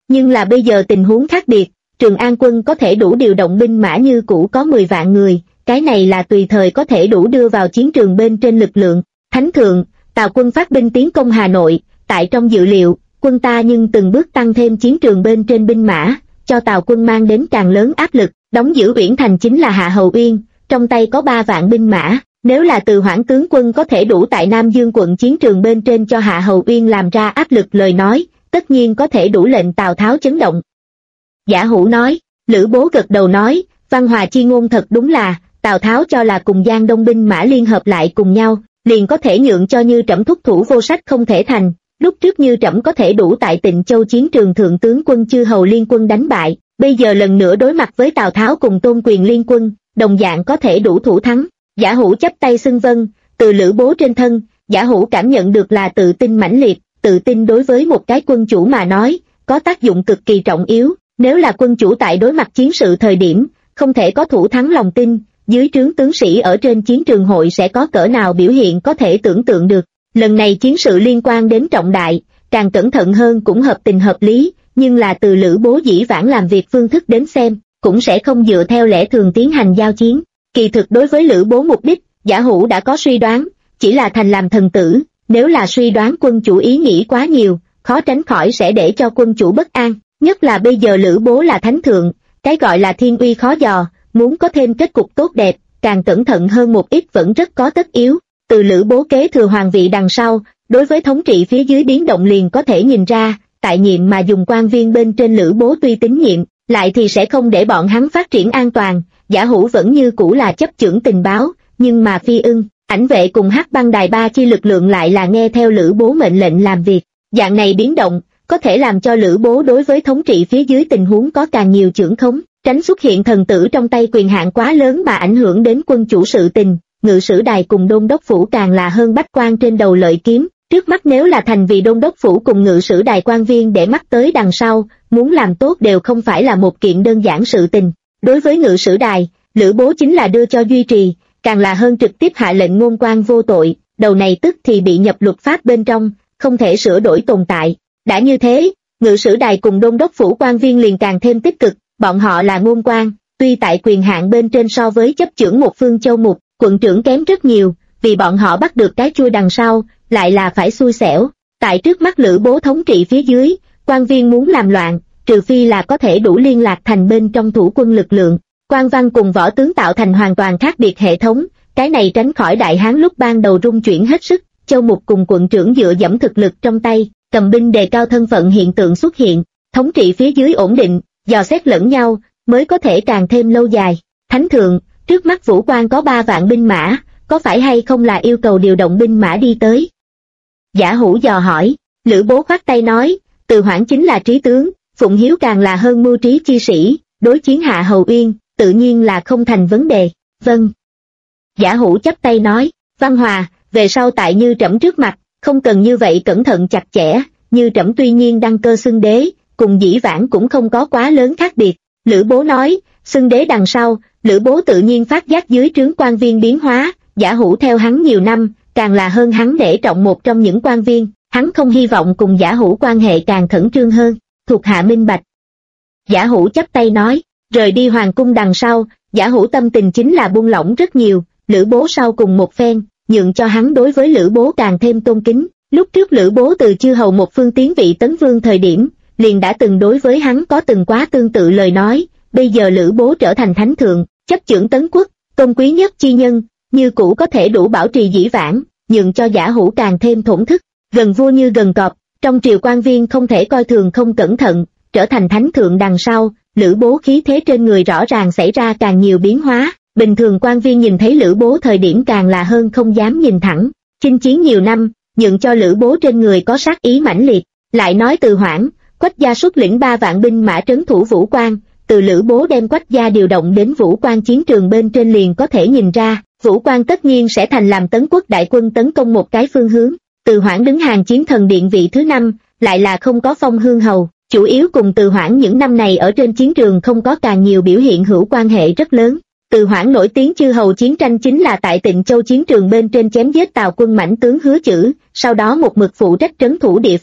A: Nhưng là bây giờ tình huống khác biệt, Trường An quân có thể đủ điều động binh mã như cũ có 10 vạn người, cái này là tùy thời có thể đủ đưa vào chiến trường bên trên lực lượng. Thánh thượng, Tào quân phát binh tiến công Hà Nội, tại trong dự liệu, quân ta nhưng từng bước tăng thêm chiến trường bên trên binh mã, cho Tào quân mang đến càng lớn áp lực. Đóng giữ Uyển Thành chính là Hạ Hầu Uyên, trong tay có 3 vạn binh mã, nếu là Từ Hoảng tướng quân có thể đủ tại Nam Dương quận chiến trường bên trên cho Hạ Hầu Uyên làm ra áp lực lời nói, tất nhiên có thể đủ lệnh Tào Tháo chấn động. Giả Hủ nói, Lữ Bố gật đầu nói, Văn Hòa chi ngôn thật đúng là, Tào Tháo cho là cùng Giang Đông binh mã liên hợp lại cùng nhau, liền có thể nhượng cho Như Trẫm thúc thủ vô sách không thể thành, lúc trước Như Trẫm có thể đủ tại Tịnh Châu chiến trường thượng tướng quân Chư Hầu liên quân đánh bại, bây giờ lần nữa đối mặt với Tào Tháo cùng Tôn Quyền liên quân, đồng dạng có thể đủ thủ thắng. Giả Hủ chắp tay xưng vâng, từ Lữ Bố trên thân, Giả Hủ cảm nhận được là tự tin mãnh liệt, tự tin đối với một cái quân chủ mà nói, có tác dụng cực kỳ trọng yếu, nếu là quân chủ tại đối mặt chiến sự thời điểm, không thể có thủ thắng lòng tin, dưới trướng tướng sĩ ở trên chiến trường hội sẽ có cỡ nào biểu hiện có thể tưởng tượng được. Lần này chiến sự liên quan đến trọng đại, càng cẩn thận hơn cũng hợp tình hợp lý, nhưng là từ Lữ Bố dĩ vãng làm việc phương thức đến xem, cũng sẽ không dựa theo lẽ thường tiến hành giao chiến. Kỳ thực đối với Lữ Bố mục đích, Giả Hủ đã có suy đoán, chỉ là thành làm thần tử, nếu là suy đoán quân chủ ý nghĩ quá nhiều, khó tránh khỏi sẽ để cho quân chủ bất an, nhất là bây giờ Lữ Bố là thánh thượng, cái gọi là thiên uy khó dò, muốn có thêm kết cục tốt đẹp, càng cẩn thận hơn một ít vẫn rất có tất yếu. Từ Lữ Bố kế thừa hoàng vị đằng sau, đối với thống trị phía dưới biến động liền có thể nhìn ra, tại nhiệm mà dùng quan viên bên trên Lữ Bố tuy tín nhiệm, lại thì sẽ không để bọn hắn phát triển an toàn. Giả Hủ vẫn như cũ là chấp chưởng tình báo, nhưng mà Phi Ưng, Ảnh vệ cùng Hắc Băng Đài ba chi lực lượng lại là nghe theo Lữ Bố mệnh lệnh làm việc. Dạng này biến động, có thể làm cho Lữ Bố đối với thống trị phía dưới tình huống có càng nhiều chưởng khống, tránh xuất hiện thần tử trong tay quyền hạn quá lớn mà ảnh hưởng đến quân chủ sự tình. Ngự sử đài cùng đôn đốc phủ càng là hơn bách quan trên đầu lợi kiếm, trước mắt nếu là thành vì đôn đốc phủ cùng ngự sử đài quan viên để mắt tới đằng sau, muốn làm tốt đều không phải là một kiện đơn giản sự tình. Đối với ngự sử đài, Lữ Bố chính là đưa cho duy trì, càng là hơn trực tiếp hạ lệnh ngôn quan vô tội, đầu này tức thì bị nhập luật pháp bên trong, không thể sửa đổi tồn tại. Đã như thế, ngự sử đài cùng đôn đốc phủ quan viên liền càng thêm tích cực, bọn họ là ngôn quan, tuy tại quyền hạn bên trên so với chấp chưởng một phương châu mục, quận trưởng kém rất nhiều, vì bọn họ bắt được cái chui đằng sau, lại là phải xui xẻo. Tại trước mắt Lữ Bố thống trị phía dưới, quan viên muốn làm loạn, trừ phi là có thể đủ liên lạc thành bên trong thủ quân lực lượng. Quan văn cùng võ tướng tạo thành hoàn toàn khác biệt hệ thống, cái này tránh khỏi Đại Hán lúc ban đầu rung chuyển hết sức, châu mục cùng quận trưởng dựa dẫm thực lực trong tay, cầm binh đề cao thân phận hiện tượng xuất hiện, thống trị phía dưới ổn định, dò xét lẫn nhau, mới có thể càng thêm lâu dài. Thánh thượng, trước mắt Vũ Quan có 3 vạn binh mã, có phải hay không là yêu cầu điều động binh mã đi tới? Giả Hủ dò hỏi. Lữ Bố khoát tay nói, Từ Hoảng chính là trí tướng, Phụng Hiếu càng là hơn mưu trí chi sĩ, đối chiến Hạ Hầu Uyên, tự nhiên là không thành vấn đề. Vâng. Giả Hủ chắp tay nói, Văn Hòa, về sau tại Như Trẫm trước mặt, không cần như vậy cẩn thận chặt chẽ, Như Trẫm tuy nhiên đăng cơ xưng đế, cùng dĩ vãng cũng không có quá lớn khác biệt. Lữ Bố nói, xưng đế đằng sau, Lữ Bố tự nhiên phát giác dưới trướng quan viên biến hóa, Giả Hủ theo hắn nhiều năm, càng là hơn hắn để trọng một trong những quan viên, hắn không hy vọng cùng Giả Hủ quan hệ càng khẩn trương hơn, thuộc hạ minh bạch. Giả Hủ chắp tay nói, rời đi hoàng cung đằng sau, Giả Hủ tâm tình chính là buông lỏng rất nhiều, Lữ Bố sau cùng một phen, nhượng cho hắn đối với Lữ Bố càng thêm tôn kính. Lúc trước Lữ Bố từ chư hầu một phương tiến vị tấn vương thời điểm, liền đã từng đối với hắn có từng quá tương tự lời nói, bây giờ Lữ Bố trở thành thánh thượng, chấp chưởng tấn quốc, tôn quý nhất chi nhân, như cũ có thể đủ bảo trì dĩ vãng, nhượng cho Giả Hủ càng thêm thổn thức, gần vua như gần cọp, trong triều quan viên không thể coi thường không cẩn thận, trở thành thánh thượng đằng sau, Lữ Bố khí thế trên người rõ ràng xảy ra càng nhiều biến hóa, bình thường quan viên nhìn thấy Lữ Bố thời điểm càng là hơn không dám nhìn thẳng, chinh chiến nhiều năm, nhượng cho Lữ Bố trên người có sát ý mãnh liệt. Lại nói Từ Hoảng, Quách gia xuất lĩnh 3 vạn binh mã trấn thủ Vũ Quan, từ Lữ Bố đem Quách gia điều động đến Vũ Quan chiến trường bên trên liền có thể nhìn ra, Vũ Quan tất nhiên sẽ thành làm Tấn quốc đại quân tấn công một cái phương hướng. Từ Hoảng đứng hàng chiến thần điện vị thứ 5, lại là không có phong hương hầu, chủ yếu cùng Từ Hoảng những năm này ở trên chiến trường không có càng nhiều biểu hiện hữu quan hệ rất lớn. Từ Hoảng nổi tiếng chư hầu chiến tranh chính là tại Tịnh Châu chiến trường bên trên chém giết Tào quân mãnh tướng Hứa Chử, sau đó một mực phụ trách trấn thủ địa phương.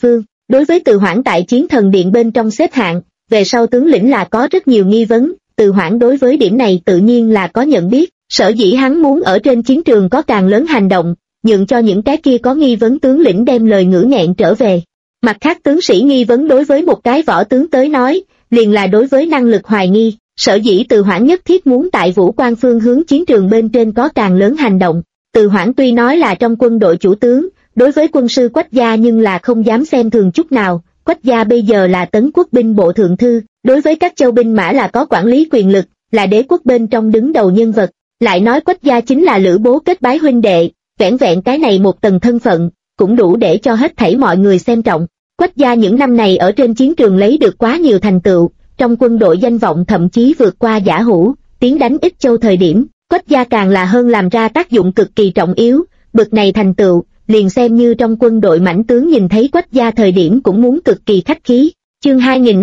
A: Đối với Từ Hoảng tại Chiến Thần Điện bên trong xếp hạng, về sau tướng lĩnh là có rất nhiều nghi vấn, Từ Hoảng đối với điểm này tự nhiên là có nhận biết, sở dĩ hắn muốn ở trên chiến trường có càng lớn hành động, nhượng cho những cái kia có nghi vấn tướng lĩnh đem lời ngữ nghẹn trở về. Mặt khác tướng sĩ nghi vấn đối với một cái võ tướng tới nói, liền là đối với năng lực hoài nghi, sở dĩ Từ Hoảng nhất thiết muốn tại Vũ Quan phương hướng chiến trường bên trên có càng lớn hành động. Từ Hoảng tuy nói là trong quân đội chủ tướng, đối với quân sư Quách Gia nhưng là không dám xem thường chút nào. Quách Gia bây giờ là Tấn Quốc binh bộ thượng thư, đối với các châu binh mã là có quản lý quyền lực, là đế quốc bên trong đứng đầu nhân vật. Lại nói Quách Gia chính là Lữ Bố kết bái huynh đệ, vẻn vẹn cái này một tầng thân phận, cũng đủ để cho hết thảy mọi người xem trọng. Quách Gia những năm này ở trên chiến trường lấy được quá nhiều thành tựu, trong quân đội danh vọng thậm chí vượt qua Giả Hữu, tiến đánh Ích Châu thời điểm, Quách Gia càng là hơn làm ra tác dụng cực kỳ trọng yếu, bực này thành tựu, liền xem như trong quân đội mãnh tướng nhìn thấy Quách Gia thời điểm cũng muốn cực kỳ khách khí. Chương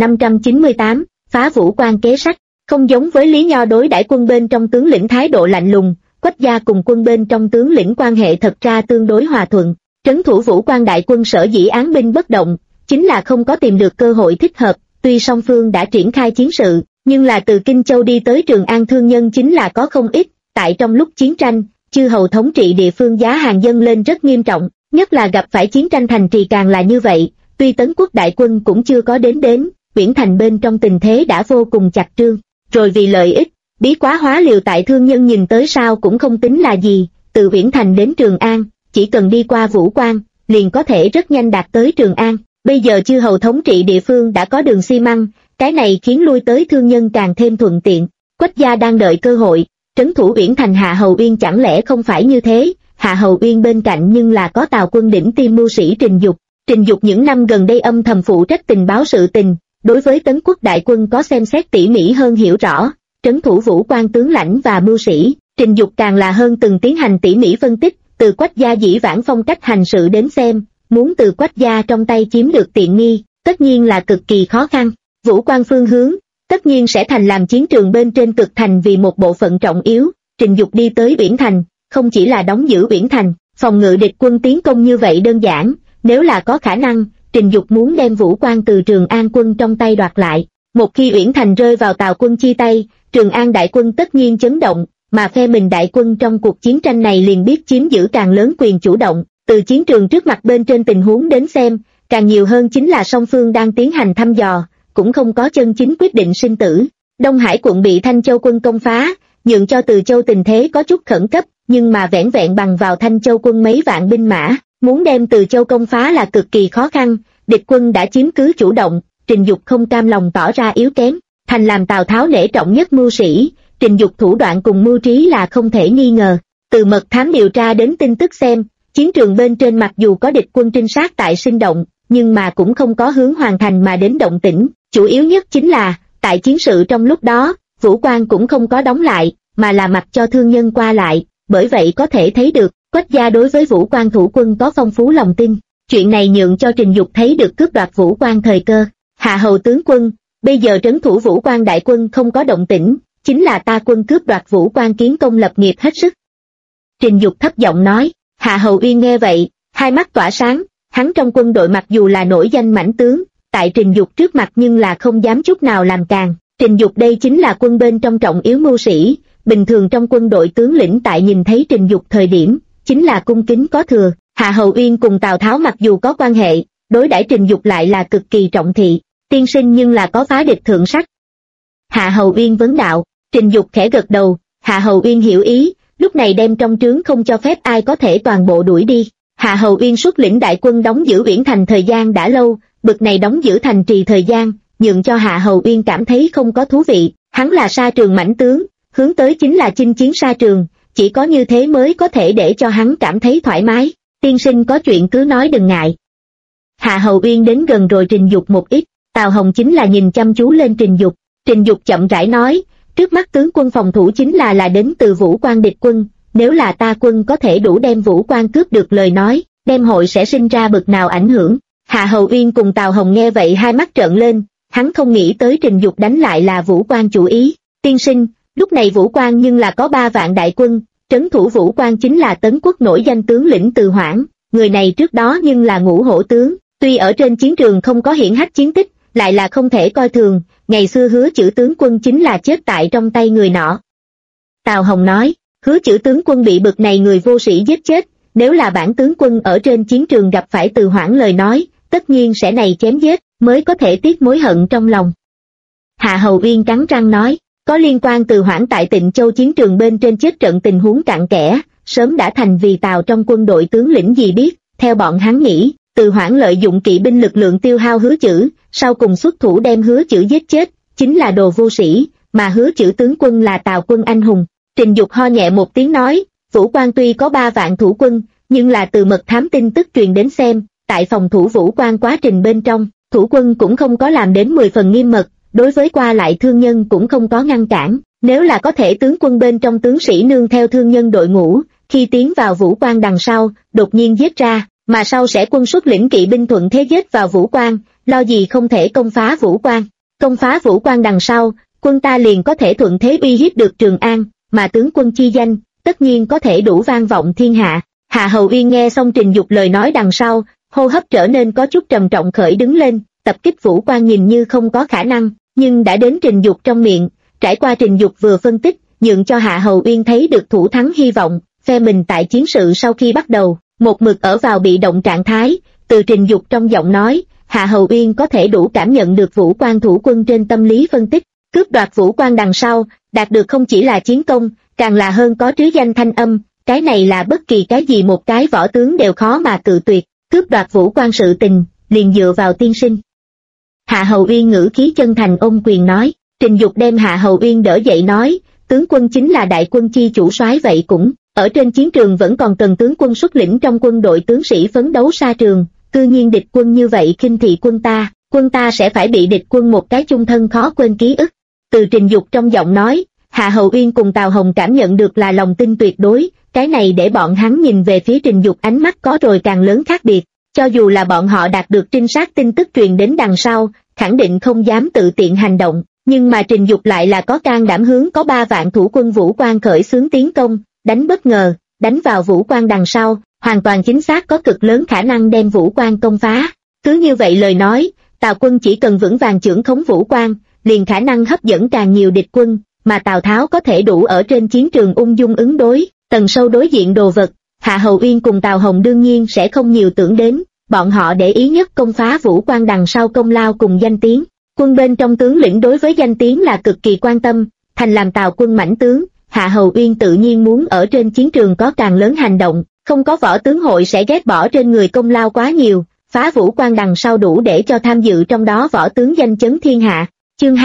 A: 2598, phá Vũ Quan kế sách, không giống với Lý Nho đối đãi quân bên trong tướng lĩnh thái độ lạnh lùng, Quách Gia cùng quân bên trong tướng lĩnh quan hệ thật ra tương đối hòa thuận. Trấn thủ Vũ Quan đại quân sở dĩ án binh bất động, chính là không có tìm được cơ hội thích hợp, tuy song phương đã triển khai chiến sự, nhưng là từ Kinh Châu đi tới Trường An thương nhân chính là có không ít, tại trong lúc chiến tranh, chư hầu thống trị địa phương giá hàng dâng lên rất nghiêm trọng, nhất là gặp phải chiến tranh thành trì càng là như vậy, tuy Tấn Quốc đại quân cũng chưa có đến, Uyển Thành bên trong tình thế đã vô cùng chặt trương, rồi vì lợi ích, bí quá hóa liều tại thương nhân nhìn tới sao cũng không tính là gì, từ Uyển Thành đến Trường An, chỉ cần đi qua Vũ Quan, liền có thể rất nhanh đạt tới Trường An. Bây giờ chư hầu thống trị địa phương đã có đường xi măng, cái này khiến lui tới thương nhân càng thêm thuận tiện. Quách Gia đang đợi cơ hội, trấn thủ Uyển Thành Hạ Hầu Uyên chẳng lẽ không phải như thế? Hạ Hầu Uyên bên cạnh nhưng là có Tào quân đỉnh tiêm mưu sĩ Trình Dục. Trình Dục những năm gần đây âm thầm phụ trách tình báo sự tình, đối với Tấn Quốc đại quân có xem xét tỉ mỉ hơn hiểu rõ. Trấn thủ Vũ Quan tướng lãnh và mưu sĩ, Trình Dục càng là hơn từng tiến hành tỉ mỉ phân tích, từ Quách Gia dĩ vãng phong cách hành sự đến xem, muốn từ Quách Gia trong tay chiếm được tiện nghi, tất nhiên là cực kỳ khó khăn. Vũ Quan phương hướng, tất nhiên sẽ thành làm chiến trường bên trên cực thành vì một bộ phận trọng yếu. Trình Dục đi tới Uyển Thành, không chỉ là đóng giữ Uyển Thành, phòng ngự địch quân tiến công như vậy đơn giản, nếu là có khả năng, Trình Dục muốn đem Vũ Quan từ Trường An quân trong tay đoạt lại. Một khi Uyển Thành rơi vào Tào quân chi tay, Trường An đại quân tất nhiên chấn động, mà phe mình đại quân trong cuộc chiến tranh này liền biết chiếm giữ càng lớn quyền chủ động. Từ chiến trường trước mặt bên trên tình huống đến xem, càng nhiều hơn chính là song phương đang tiến hành thăm dò, cũng không có chân chính quyết định sinh tử. Đông Hải quận bị Thanh Châu quân công phá, nhượng cho Từ Châu tình thế có chút khẩn cấp, nhưng mà vẻn vẹn bằng vào Thanh Châu quân mấy vạn binh mã, muốn đem Từ Châu công phá là cực kỳ khó khăn, địch quân đã chiếm cứ chủ động, Trình Dục không cam lòng tỏ ra yếu kém, thành làm Tào Tháo nể trọng nhất mưu sĩ, Trình Dục thủ đoạn cùng mưu trí là không thể nghi ngờ. Từ mật thám điều tra đến tin tức xem, chiến trường bên trên mặc dù có địch quân trinh sát tại sinh động, nhưng mà cũng không có hướng hoàn thành mà đến động tĩnh, chủ yếu nhất chính là, tại chiến sự trong lúc đó, Vũ Quan cũng không có đóng lại, mà là mặc cho thương nhân qua lại, bởi vậy có thể thấy được, Quách Gia đối với Vũ Quan thủ quân có phong phú lòng tin, chuyện này nhượng cho Trình Dục thấy được cướp đoạt Vũ Quan thời cơ. Hạ hầu tướng quân, bây giờ trấn thủ Vũ Quan đại quân không có động tĩnh, chính là ta quân cướp đoạt Vũ Quan kiến công lập nghiệp hết sức. Trình Dục thấp giọng nói. Hạ Hầu Uyên nghe vậy, hai mắt tỏa sáng, hắn trong quân đội mặc dù là nổi danh mãnh tướng, tại Trình Dục trước mặt nhưng là không dám chút nào làm càn. Trình Dục đây chính là quân bên trong trọng yếu mưu sĩ, bình thường trong quân đội tướng lĩnh tại nhìn thấy Trình Dục thời điểm, chính là cung kính có thừa. Hạ Hầu Uyên cùng Tào Tháo mặc dù có quan hệ, đối đãi Trình Dục lại là cực kỳ trọng thị, tiên sinh nhưng là có phá địch thượng sách. Hạ Hầu Uyên vấn đạo, Trình Dục khẽ gật đầu, Hạ Hầu Uyên hiểu ý. Lúc này đem trong trướng không cho phép ai có thể toàn bộ đuổi đi. Hạ Hầu Uyên xuất lĩnh đại quân đóng giữ Uyển Thành thời gian đã lâu, bực này đóng giữ thành trì thời gian, nhượng cho Hạ Hầu Uyên cảm thấy không có thú vị. Hắn là sa trường mãnh tướng, hướng tới chính là chinh chiến sa trường, chỉ có như thế mới có thể để cho hắn cảm thấy thoải mái. Tiên sinh có chuyện cứ nói đừng ngại. Hạ Hầu Uyên đến gần rồi Trình Dục một ít, Tào Hồng chính là nhìn chăm chú lên Trình Dục. Trình Dục chậm rãi nói, trước mắt tướng quân phòng thủ chính là đến từ Vũ Quan địch quân, nếu là ta quân có thể đủ đem Vũ Quan cướp được lời nói, đem hội sẽ sinh ra bực nào ảnh hưởng. Hạ Hầu Uyên cùng Tào Hồng nghe vậy hai mắt trợn lên, hắn không nghĩ tới Trình Dục đánh lại là Vũ Quan chủ ý. Tiên sinh, lúc này Vũ Quan nhưng là có 3 vạn đại quân, trấn thủ Vũ Quan chính là Tấn Quốc nổi danh tướng lĩnh Từ Hoảng, người này trước đó nhưng là Ngũ Hổ tướng, Tuy ở trên chiến trường không có hiển hách chiến tích, lại là không thể coi thường, ngày xưa Hứa Chử tướng quân chính là chết tại trong tay người nọ. Tào Hồng nói, Hứa Chử tướng quân bị bực này người vô sĩ giết chết, nếu là bản tướng quân ở trên chiến trường gặp phải Từ Hoãn lời nói, tất nhiên sẽ này chém giết, mới có thể tiếc mối hận trong lòng. Hạ Hầu Uyên cắn răng nói, có liên quan Từ Hoãn tại Tịnh Châu chiến trường bên trên chết trận tình huống cặn kẽ, sớm đã thành vì Tào trong quân đội tướng lĩnh gì biết, theo bọn hắn nghĩ, Từ Hoãn lợi dụng kỵ binh lực lượng tiêu hao Hứa Chử, sau cùng xuất thủ đem Hứa Chử giết chết, chính là đồ vô sĩ, mà Hứa Chử tướng quân là Tào quân anh hùng. Trình Dục ho nhẹ một tiếng nói, Vũ Quan tuy có 3 vạn thủ quân, nhưng là từ mật thám tin tức truyền đến xem, tại phòng thủ Vũ Quan quá trình bên trong, thủ quân cũng không có làm đến 10 phần nghiêm mật, đối với qua lại thương nhân cũng không có ngăn cản, nếu là có thể tướng quân bên trong tướng sĩ nương theo thương nhân đội ngũ, khi tiến vào Vũ Quan đằng sau, đột nhiên giết ra, mà sau sẽ quân xuất lĩnh kỵ binh thuận thế giết vào Vũ Quan, lo gì không thể công phá Vũ Quan. Công phá Vũ Quan đằng sau, quân ta liền có thể thuận thế uy hiếp được Trường An, mà tướng quân chi danh, tất nhiên có thể đủ vang vọng thiên hạ. Hạ Hầu Uyên nghe xong Trình Dục lời nói đằng sau, hô hấp trở nên có chút trầm trọng khởi đứng lên, tập kích Vũ Quan nhìn như không có khả năng, nhưng đã đến Trình Dục trong miệng, trải qua Trình Dục vừa phân tích, nhượng cho Hạ Hầu Uyên thấy được thủ thắng hy vọng, phe mình tại chiến sự sau khi bắt đầu, một mực ở vào bị động trạng thái, từ Trình Dục trong giọng nói, Hạ Hầu Uyên có thể đủ cảm nhận được Vũ Quan thủ quân trên tâm lý phân tích, cướp đoạt Vũ Quan đằng sau, đạt được không chỉ là chiến công, càng là hơn có trứ danh thanh âm, cái này là bất kỳ cái gì một cái võ tướng đều khó mà cự tuyệt, cướp đoạt Vũ Quan sự tình, liền dựa vào tiên sinh. Hạ Hầu Uyên ngữ khí chân thành ôm quyền nói, Trình Dục đem Hạ Hầu Uyên đỡ dậy nói, tướng quân chính là đại quân chi chủ soái vậy cũng, ở trên chiến trường vẫn còn cần tướng quân xuất lĩnh trong quân đội tướng sĩ phấn đấu xa trường, cư nhiên địch quân như vậy khinh thị quân ta sẽ phải bị địch quân một cái chung thân khó quên ký ức. Từ Trình Dục trong giọng nói, Hạ Hầu Uyên cùng Tào Hồng cảm nhận được là lòng tin tuyệt đối, cái này để bọn hắn nhìn về phía Trình Dục ánh mắt có rồi càng lớn khác biệt, cho dù là bọn họ đạt được trinh sát tin tức truyền đến đằng sau, khẳng định không dám tự tiện hành động, nhưng mà Trình Dục lại là có can đảm hướng có 3 vạn thủ quân Vũ Quan khởi xướng tiến công, đánh bất ngờ, đánh vào Vũ Quan đằng sau, hoàn toàn chính xác có cực lớn khả năng đem Vũ Quan công phá. Cứ như vậy lời nói, Tào quân chỉ cần vững vàng chưởng khống Vũ Quan, liền khả năng hấp dẫn càng nhiều địch quân, mà Tào Tháo có thể đủ ở trên chiến trường ung dung ứng đối, tầng sâu đối diện đồ vật. Hạ Hầu Uyên cùng Tào Hồng đương nhiên sẽ không nhiều tưởng đến, bọn họ để ý nhất công phá Vũ Quan đằng sau công lao cùng danh tiếng. Quân bên trong tướng lĩnh đối với danh tiếng là cực kỳ quan tâm, thành làm Tào quân mãnh tướng, Hạ Hầu Uyên tự nhiên muốn ở trên chiến trường có càng lớn hành động, không có võ tướng hội sẽ ghét bỏ trên người công lao quá nhiều, phá Vũ Quan đằng sau đủ để cho tham dự trong đó võ tướng danh chấn thiên hạ. Chương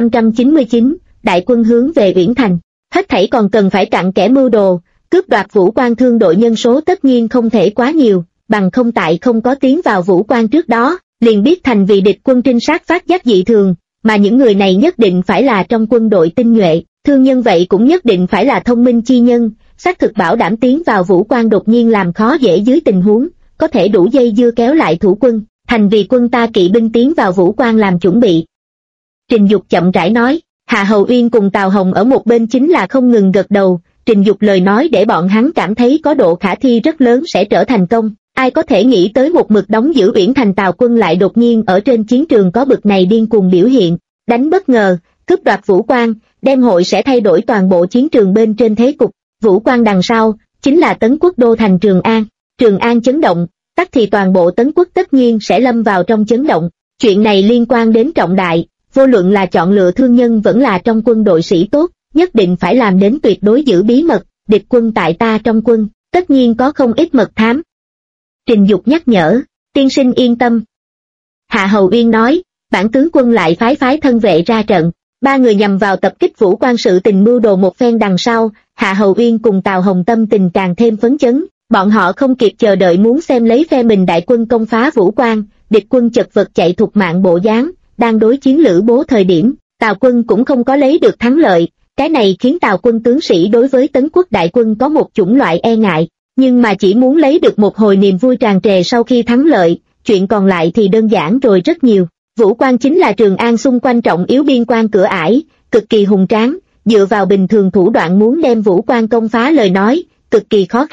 A: 2599, đại quân hướng về Uyển Thành, hết thảy còn cần phải cặn kẽ mưu đồ, cướp đoạt Vũ Quan thương đội nhân số tất nhiên không thể quá nhiều, bằng không tại không có tiến vào Vũ Quan trước đó, liền biết thành vì địch quân trinh sát phát giác dị thường, mà những người này nhất định phải là trong quân đội tinh nhuệ, thương nhân vậy cũng nhất định phải là thông minh chi nhân, xác thực bảo đảm tiến vào Vũ Quan đột nhiên làm khó dễ dưới tình huống, có thể đủ dây dưa kéo lại thủ quân, thành vì quân ta kỵ binh tiến vào Vũ Quan làm chuẩn bị. Trình Dục chậm rãi nói, Hạ Hầu Uyên cùng Tào Hồng ở một bên chính là không ngừng gật đầu, Trình Dục lời nói để bọn hắn cảm thấy có độ khả thi rất lớn sẽ trở thành công. Ai có thể nghĩ tới một mực đóng giữ Uyển Thành Tào quân lại đột nhiên ở trên chiến trường có bực này điên cuồng biểu hiện, đánh bất ngờ, cướp đoạt Vũ Quan, đem hội sẽ thay đổi toàn bộ chiến trường bên trên thế cục. Vũ Quan đằng sau, chính là Tấn Quốc đô thành Trường An chấn động, tắc thì toàn bộ Tấn Quốc tất nhiên sẽ lâm vào trong chấn động. Chuyện này liên quan đến trọng đại, vô luận là chọn lựa thương nhân vẫn là trong quân đội sĩ tốt, nhất định phải làm đến tuyệt đối giữ bí mật, địch quân tại ta trong quân, tất nhiên có không ít mật thám. Trình Dục nhắc nhở, tiên sinh yên tâm. Hạ Hầu Uyên nói, bản tướng quân lại phái thân vệ ra trận, 3 người nhằm vào tập kích Vũ Quan sự tình mưu đồ một phen đằng sau, Hạ Hầu Uyên cùng Tào Hồng tâm tình càng thêm phấn chấn, bọn họ không kịp chờ đợi muốn xem lấy phe mình đại quân công phá Vũ Quan, địch quân chật vật chạy thục mạng bộ dáng, đang đối chiến Lữ Bố thời điểm, Tào quân cũng không có lấy được thắng lợi, cái này khiến Tào quân tướng sĩ đối với Tấn Quốc đại quân có một chủng loại e ngại. Nhưng mà chỉ muốn lấy được một hồi niềm vui tràn trề sau khi thắng lợi, chuyện còn lại thì đơn giản rồi rất nhiều. Vũ Quan chính là Trường An xung quanh trọng yếu biên quan cửa ải, cực kỳ hùng tráng, dựa vào bình thường thủ đoạn muốn đem Vũ Quan công phá lời nói, cực kỳ khó khăn.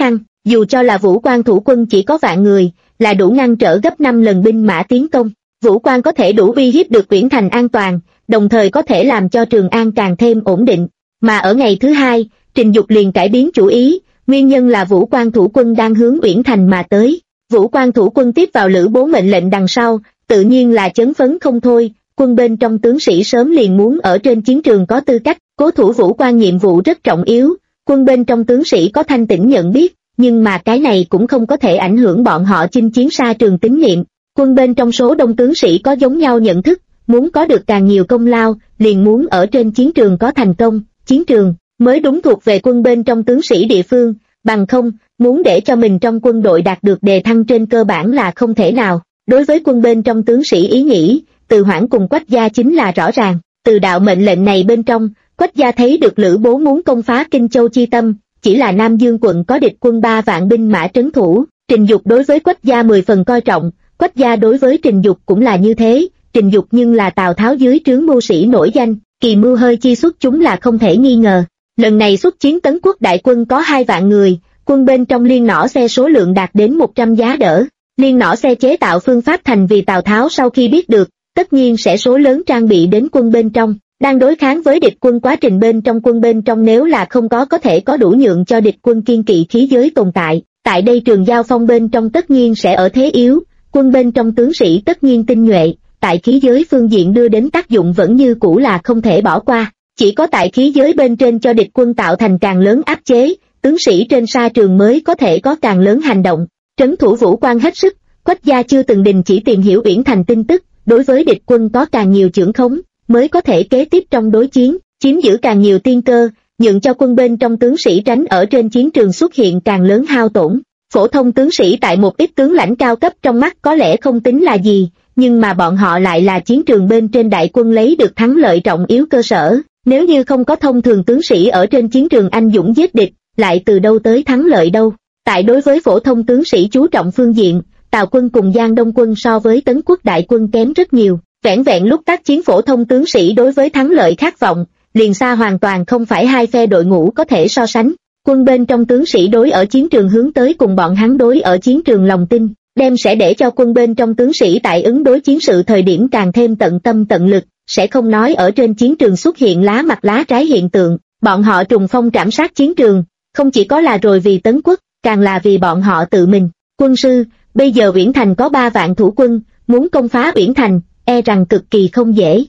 A: dù cho là Vũ Quan thủ quân chỉ có vạn người, là đủ ngăn trở gấp 5 lần binh mã tiến công. Vũ Quan có thể đủ uy hiếp được Uyển Thành an toàn, đồng thời có thể làm cho Trường An càng thêm ổn định. Mà ở ngày thứ hai, Trình Dục liền cải biến chủ ý, nguyên nhân là Vũ Quan thủ quân đang hướng Uyển Thành mà tới. Vũ Quan thủ quân tiếp vào Lữ Bố mệnh lệnh đằng sau, tự nhiên là chấn phấn không thôi, quân bên trong tướng sĩ sớm liền muốn ở trên chiến trường có tư cách, cố thủ Vũ Quan nhiệm vụ rất trọng yếu, quân bên trong tướng sĩ có thanh tỉnh nhận biết, nhưng mà cái này cũng không có thể ảnh hưởng bọn họ chinh chiến xa trường tín niệm. Quân bên trong số đông tướng sĩ có giống nhau nhận thức, muốn có được càng nhiều công lao, liền muốn ở trên chiến trường có thành công, chiến trường mới đúng thuộc về quân bên trong tướng sĩ địa phương, bằng không, muốn để cho mình trong quân đội đạt được đề thăng trên cơ bản là không thể nào. Đối với quân bên trong tướng sĩ ý nghĩ, Từ Hoảng cùng Quách Gia chính là rõ ràng, từ đạo mệnh lệnh này bên trong, Quách Gia thấy được Lữ Bố muốn công phá Kinh Châu chi tâm, chỉ là Nam Dương quận có địch quân 3 vạn binh mã trấn thủ, Trình Dục đối với Quách Gia 10 phần coi trọng, Quách Gia đối với Trình Dục cũng là như thế, Trình Dục nhưng là Tào Tháo dưới trướng mưu sĩ nổi danh, kỳ mưu hơi chi xuất chúng là không thể nghi ngờ. Lần này xuất chiến Tấn Quốc đại quân có 2 vạn người, quân bên trong liên nỏ xe số lượng đạt đến 100 giá đỡ. Liên nỏ xe chế tạo phương pháp thành vì Tào Tháo sau khi biết được, tất nhiên sẽ số lớn trang bị đến quân bên trong, đang đối kháng với địch quân. Quá trình bên trong quân bên trong nếu là không có thể có đủ nhượng cho địch quân kiên kỵ khí giới tồn tại đây trường giao phong bên trong tất nhiên sẽ ở thế yếu, quân bên trong tướng sĩ tất nhiên tinh nhuệ, tại khí giới phương diện đưa đến tác dụng vẫn như cũ là không thể bỏ qua, chỉ có tại khí giới bên trên cho địch quân tạo thành càng lớn áp chế, tướng sĩ trên sa trường mới có thể có càng lớn hành động. Trấn thủ Vũ Quan hết sức, Quách Gia chưa từng đình chỉ tìm hiểu Uyển Thành tin tức, đối với địch quân có càng nhiều chưởng khống, mới có thể kế tiếp trong đối chiến, chiếm giữ càng nhiều tiên cơ, nhượng cho quân bên trong tướng sĩ tránh ở trên chiến trường xuất hiện càng lớn hao tổn. Phổ thông tướng sĩ tại một ít tướng lãnh cao cấp trong mắt có lẽ không tính là gì, nhưng mà bọn họ lại là chiến trường bên trên đại quân lấy được thắng lợi trọng yếu cơ sở, nếu như không có thông thường tướng sĩ ở trên chiến trường anh dũng giết địch, lại từ đâu tới thắng lợi đâu. Tại đối với phổ thông tướng sĩ chú trọng phương diện, Tào quân cùng Giang Đông quân so với Tấn Quốc đại quân kém rất nhiều, vẻn vẹn lúc tác chiến phổ thông tướng sĩ đối với thắng lợi khát vọng, liền xa hoàn toàn không phải hai phe đội ngũ có thể so sánh. Quân bên trong tướng sĩ đối ở chiến trường hướng tới cùng bọn hắn đối ở chiến trường lòng tin, đem sẽ để cho quân bên trong tướng sĩ tại ứng đối chiến sự thời điểm càng thêm tận tâm tận lực, sẽ không nói ở trên chiến trường xuất hiện lá mặt lá trái hiện tượng, bọn họ trùng phong trảm sát chiến trường, không chỉ có là rồi vì Tấn Quốc, càng là vì bọn họ tự mình. Quân sư, bây giờ Uyển Thành có 3 vạn thủ quân, muốn công phá Uyển Thành, e rằng cực kỳ không dễ.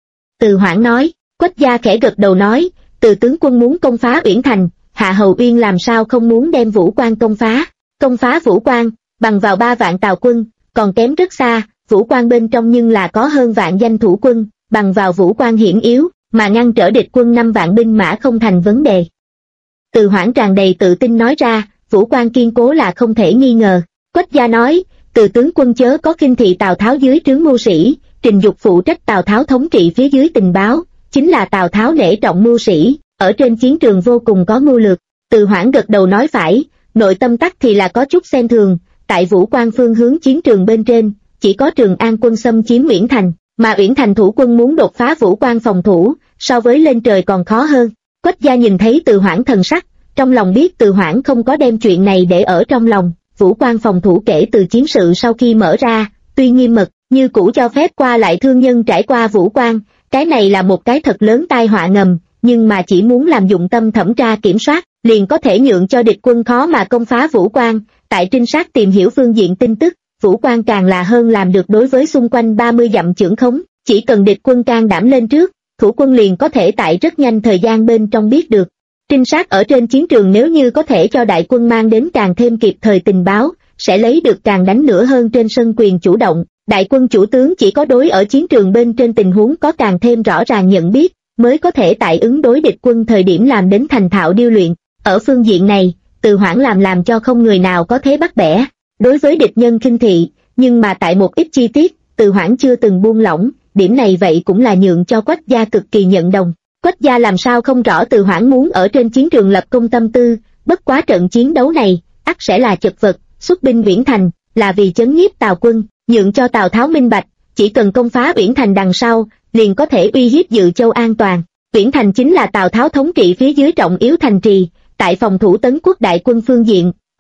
A: Từ Hoảng nói. Quách Gia khẽ gật đầu nói, Từ tướng quân muốn công phá Uyển Thành, Hạ Hầu Uyên làm sao không muốn đem Vũ Quan công phá Vũ Quan, bằng vào 3 vạn Tào quân, còn kém rất xa, Vũ Quan bên trong nhưng là có hơn vạn danh thủ quân, bằng vào Vũ Quan hiểm yếu, mà ngăn trở địch quân 5 vạn binh mã không thành vấn đề. Từ Hoảng tràn đầy tự tin nói ra, Vũ Quan kiên cố là không thể nghi ngờ. Quách Gia nói, Từ tướng quân chớ có khinh thị Tào Tháo dưới trướng mưu sĩ, Trình Dục phụ trách Tào Tháo thống trị phía dưới tình báo, chính là Tào Tháo nể trọng mưu sĩ, ở trên chiến trường vô cùng có mưu lược. Từ Hoảng gật đầu nói phải, nội tâm tắc thì là có chút xem thường, tại Vũ Quan phương hướng chiến trường bên trên, chỉ có Trường An quân xâm chiếm Uyển Thành, mà Uyển Thành thủ quân muốn đột phá Vũ Quan phòng thủ, so với lên trời còn khó hơn. Quách Gia nhìn thấy Từ Hoảng thần sắc, trong lòng biết Từ Hoảng không có đem chuyện này để ở trong lòng. Vũ Quan phòng thủ kể từ chiến sự sau khi mở ra, tuy nghiêm mật, như cũ cho phép qua lại thương nhân trải qua Vũ Quan, cái này là một cái thật lớn tai họa ngầm, nhưng mà chỉ muốn làm dụng tâm thẩm tra kiểm soát, liền có thể nhượng cho địch quân khó mà công phá Vũ Quan. Tại trinh sát tìm hiểu phương diện tin tức, Vũ Quan càng là hơn làm được đối với xung quanh 30 dặm chưởng khống, chỉ cần địch quân can đảm lên trước, thủ quân liền có thể tại rất nhanh thời gian bên trong biết được. Trinh sát ở trên chiến trường nếu như có thể cho đại quân mang đến càng thêm kịp thời tình báo, sẽ lấy được càng đánh nữa hơn trên sân quyền chủ động. Đại quân chủ tướng chỉ có đối ở chiến trường bên trên tình huống có càng thêm rõ ràng nhận biết, mới có thể tại ứng đối địch quân thời điểm làm đến thành thạo điêu luyện. Ở phương diện này, Từ Hoảng làm cho không người nào có thế bắt bẻ. Đối với địch nhân khinh thị, nhưng mà tại một ít chi tiết, Từ Hoảng chưa từng buông lỏng, điểm này vậy cũng là nhượng cho Quách Gia cực kỳ nhận đồng. Quách Gia làm sao không rõ Từ Hoảng muốn ở trên chiến trường lập công tâm tư, bất quá trận chiến đấu này, ắt sẽ là chật vật, xuất binh Uyển Thành, là vì chấn nhiếp Tào quân, nhượng cho Tào Tháo minh bạch, chỉ cần công phá Uyển Thành đằng sau, liền có thể uy hiếp Dự Châu an toàn. Uyển Thành chính là Tào Tháo thống trị phía dưới trọng yếu thành trì, tại phòng thủ Tấn Quốc đại quân phương diện,